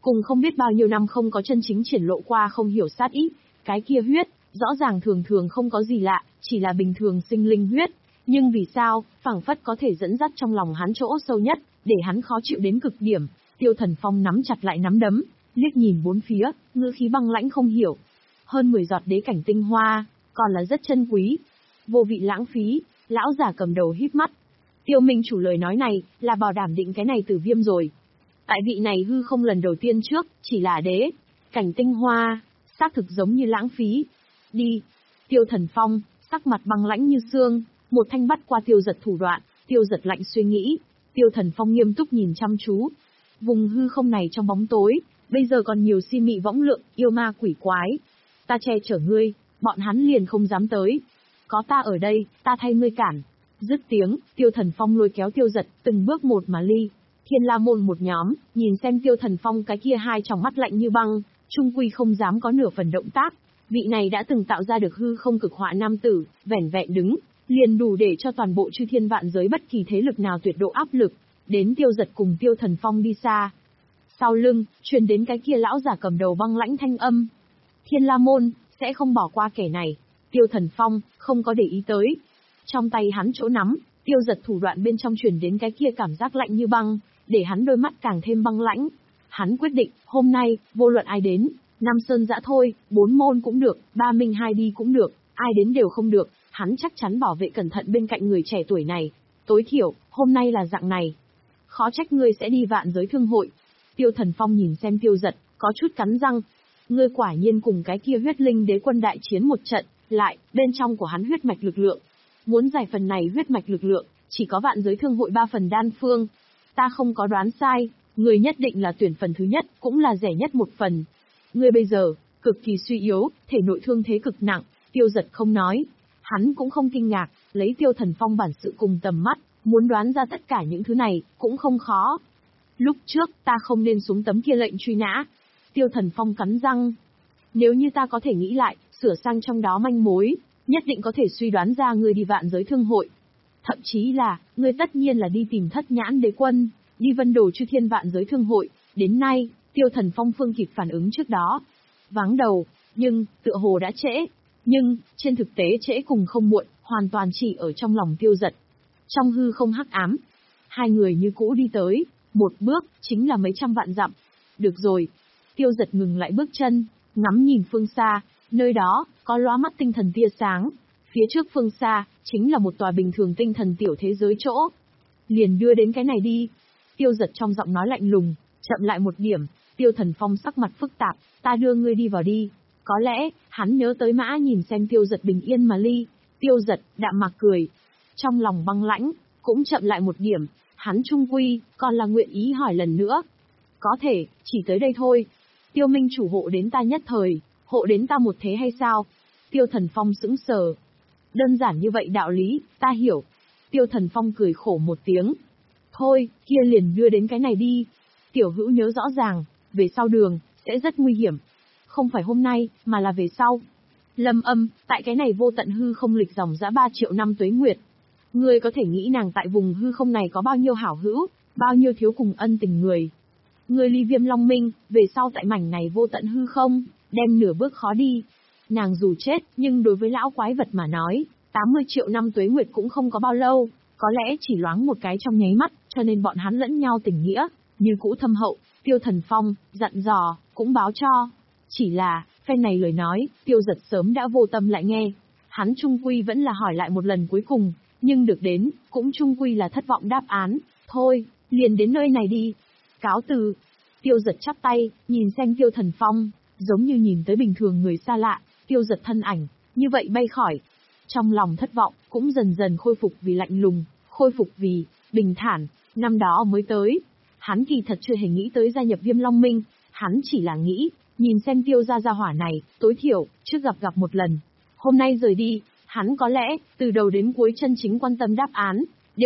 cùng không biết bao nhiêu năm không có chân chính triển lộ qua không hiểu sát ý, cái kia huyết, rõ ràng thường thường không có gì lạ, chỉ là bình thường sinh linh huyết. Nhưng vì sao, phảng phất có thể dẫn dắt trong lòng hắn chỗ sâu nhất, để hắn khó chịu đến cực điểm. Tiêu Thần Phong nắm chặt lại nắm đấm, liếc nhìn bốn phía, ngữ khí băng lãnh không hiểu. Hơn mười giọt đế cảnh tinh hoa, còn là rất chân quý. Vô vị lãng phí, lão giả cầm đầu híp mắt. Tiêu Minh chủ lời nói này, là bảo đảm định cái này Tử Viêm rồi. Tại vị này hư không lần đầu tiên trước, chỉ là đế cảnh tinh hoa, xác thực giống như lãng phí. Đi. Tiêu Thần Phong, sắc mặt băng lãnh như xương, một thanh bắt qua Tiêu Giật thủ đoạn, Tiêu Giật lạnh suy nghĩ. Tiêu Thần Phong nghiêm túc nhìn chăm chú. Vùng hư không này trong bóng tối, bây giờ còn nhiều si mị võng lượng, yêu ma quỷ quái. Ta che chở ngươi, bọn hắn liền không dám tới. Có ta ở đây, ta thay ngươi cản. Dứt tiếng, Tiêu Thần Phong lôi kéo Tiêu Giật, từng bước một mà ly. Thiên La Môn một nhóm, nhìn xem Tiêu Thần Phong cái kia hai tròng mắt lạnh như băng, trung quy không dám có nửa phần động tác. Vị này đã từng tạo ra được hư không cực họa nam tử, vẻn vẹn đứng, liền đủ để cho toàn bộ chư thiên vạn giới bất kỳ thế lực nào tuyệt độ áp lực. Đến Tiêu Giật cùng Tiêu Thần Phong đi xa. Sau lưng, truyền đến cái kia lão giả cầm đầu băng lãnh thanh âm. Thiên La Môn, sẽ không bỏ qua kẻ này. Tiêu Thần Phong, không có để ý tới. Trong tay hắn chỗ nắm, Tiêu Giật thủ đoạn bên trong truyền đến cái kia cảm giác lạnh như băng, để hắn đôi mắt càng thêm băng lãnh. Hắn quyết định, hôm nay, vô luận ai đến, năm sơn dã thôi, bốn môn cũng được, ba minh hai đi cũng được, ai đến đều không được, hắn chắc chắn bảo vệ cẩn thận bên cạnh người trẻ tuổi này. Tối thiểu, hôm nay là dạng này. Khó trách ngươi sẽ đi vạn giới thương hội. Tiêu Thần Phong nhìn xem Tiêu Giật, có chút cắn răng. Ngươi quả nhiên cùng cái kia huyết linh đế quân đại chiến một trận, lại, bên trong của hắn huyết mạch lực lượng. Muốn giải phần này huyết mạch lực lượng, chỉ có vạn giới thương hội ba phần đan phương. Ta không có đoán sai, ngươi nhất định là tuyển phần thứ nhất, cũng là rẻ nhất một phần. Ngươi bây giờ, cực kỳ suy yếu, thể nội thương thế cực nặng. Tiêu Giật không nói. Hắn cũng không kinh ngạc, lấy Tiêu Thần Phong bản sự cùng tầm mắt, muốn đoán ra tất cả những thứ này, cũng không khó. Lúc trước, ta không nên xuống tấm kia lệnh truy nã. Tiêu Thần Phong cắn răng. Nếu như ta có thể nghĩ lại, sửa sang trong đó manh mối, nhất định có thể suy đoán ra ngươi đi vạn giới thương hội. Thậm chí là, ngươi tất nhiên là đi tìm Thất Nhãn Đế Quân, đi vân đồ chư thiên vạn giới thương hội. Đến nay, Tiêu Thần Phong phương kịp phản ứng trước đó. Váng đầu, nhưng, tựa hồ đã trễ. Nhưng, trên thực tế trễ cùng không muộn, hoàn toàn chỉ ở trong lòng Tiêu Giật. Trong hư không hắc ám, hai người như cũ đi tới, một bước, chính là mấy trăm vạn dặm. Được rồi. Tiêu Giật ngừng lại bước chân, ngắm nhìn phương xa, nơi đó, có lóa mắt tinh thần tia sáng. Phía trước phương xa, chính là một tòa bình thường tinh thần tiểu thế giới chỗ. Liền đưa đến cái này đi. Tiêu Giật trong giọng nói lạnh lùng, chậm lại một điểm. Tiêu Thần Phong sắc mặt phức tạp, ta đưa ngươi đi vào đi. Có lẽ, hắn nhớ tới Mã nhìn xem Tiêu Giật bình yên mà ly. Tiêu Giật, đạm mạc cười. Trong lòng băng lãnh, cũng chậm lại một điểm, hắn trung quy, còn là nguyện ý hỏi lần nữa. Có thể, chỉ tới đây thôi. Tiêu Minh chủ hộ đến ta nhất thời, hộ đến ta một thế hay sao? Tiêu Thần Phong sững sờ. Đơn giản như vậy đạo lý, ta hiểu. Tiêu Thần Phong cười khổ một tiếng. Thôi, kia liền đưa đến cái này đi. Tiểu hữu nhớ rõ ràng, về sau đường, sẽ rất nguy hiểm. Không phải hôm nay, mà là về sau. Lâm Âm, tại cái này vô tận hư không lịch dòng dã ba triệu năm tuế nguyệt. Ngươi có thể nghĩ nàng tại vùng hư không này có bao nhiêu hảo hữu, bao nhiêu thiếu cùng ân tình người. Ngươi ly Viêm Long Minh, về sau tại mảnh này vô tận hư không, đem nửa bước khó đi. Nàng dù chết, nhưng đối với lão quái vật mà nói, tám mươi triệu năm tuế nguyệt cũng không có bao lâu, có lẽ chỉ loáng một cái trong nháy mắt, cho nên bọn hắn lẫn nhau tình nghĩa, như cũ thâm hậu. Tiêu Thần Phong, dặn dò, cũng báo cho. Chỉ là, phen này lời nói, Tiêu Giật sớm đã vô tâm lại nghe. Hắn trung quy vẫn là hỏi lại một lần cuối cùng, nhưng được đến, cũng trung quy là thất vọng đáp án. Thôi, liền đến nơi này đi. Cáo từ. Tiêu Giật chắp tay, nhìn xem Tiêu Thần Phong, giống như nhìn tới bình thường người xa lạ. Tiêu Giật thân ảnh, như vậy bay khỏi. Trong lòng thất vọng, cũng dần dần khôi phục vì lạnh lùng, khôi phục vì bình thản. Năm đó mới tới, hắn kỳ thật chưa hề nghĩ tới gia nhập Viêm Long Minh. Hắn chỉ là nghĩ, nhìn xem Tiêu gia gia hỏa này, tối thiểu, trước gặp gặp một lần. Hôm nay rời đi, hắn có lẽ, từ đầu đến cuối chân chính quan tâm đáp án,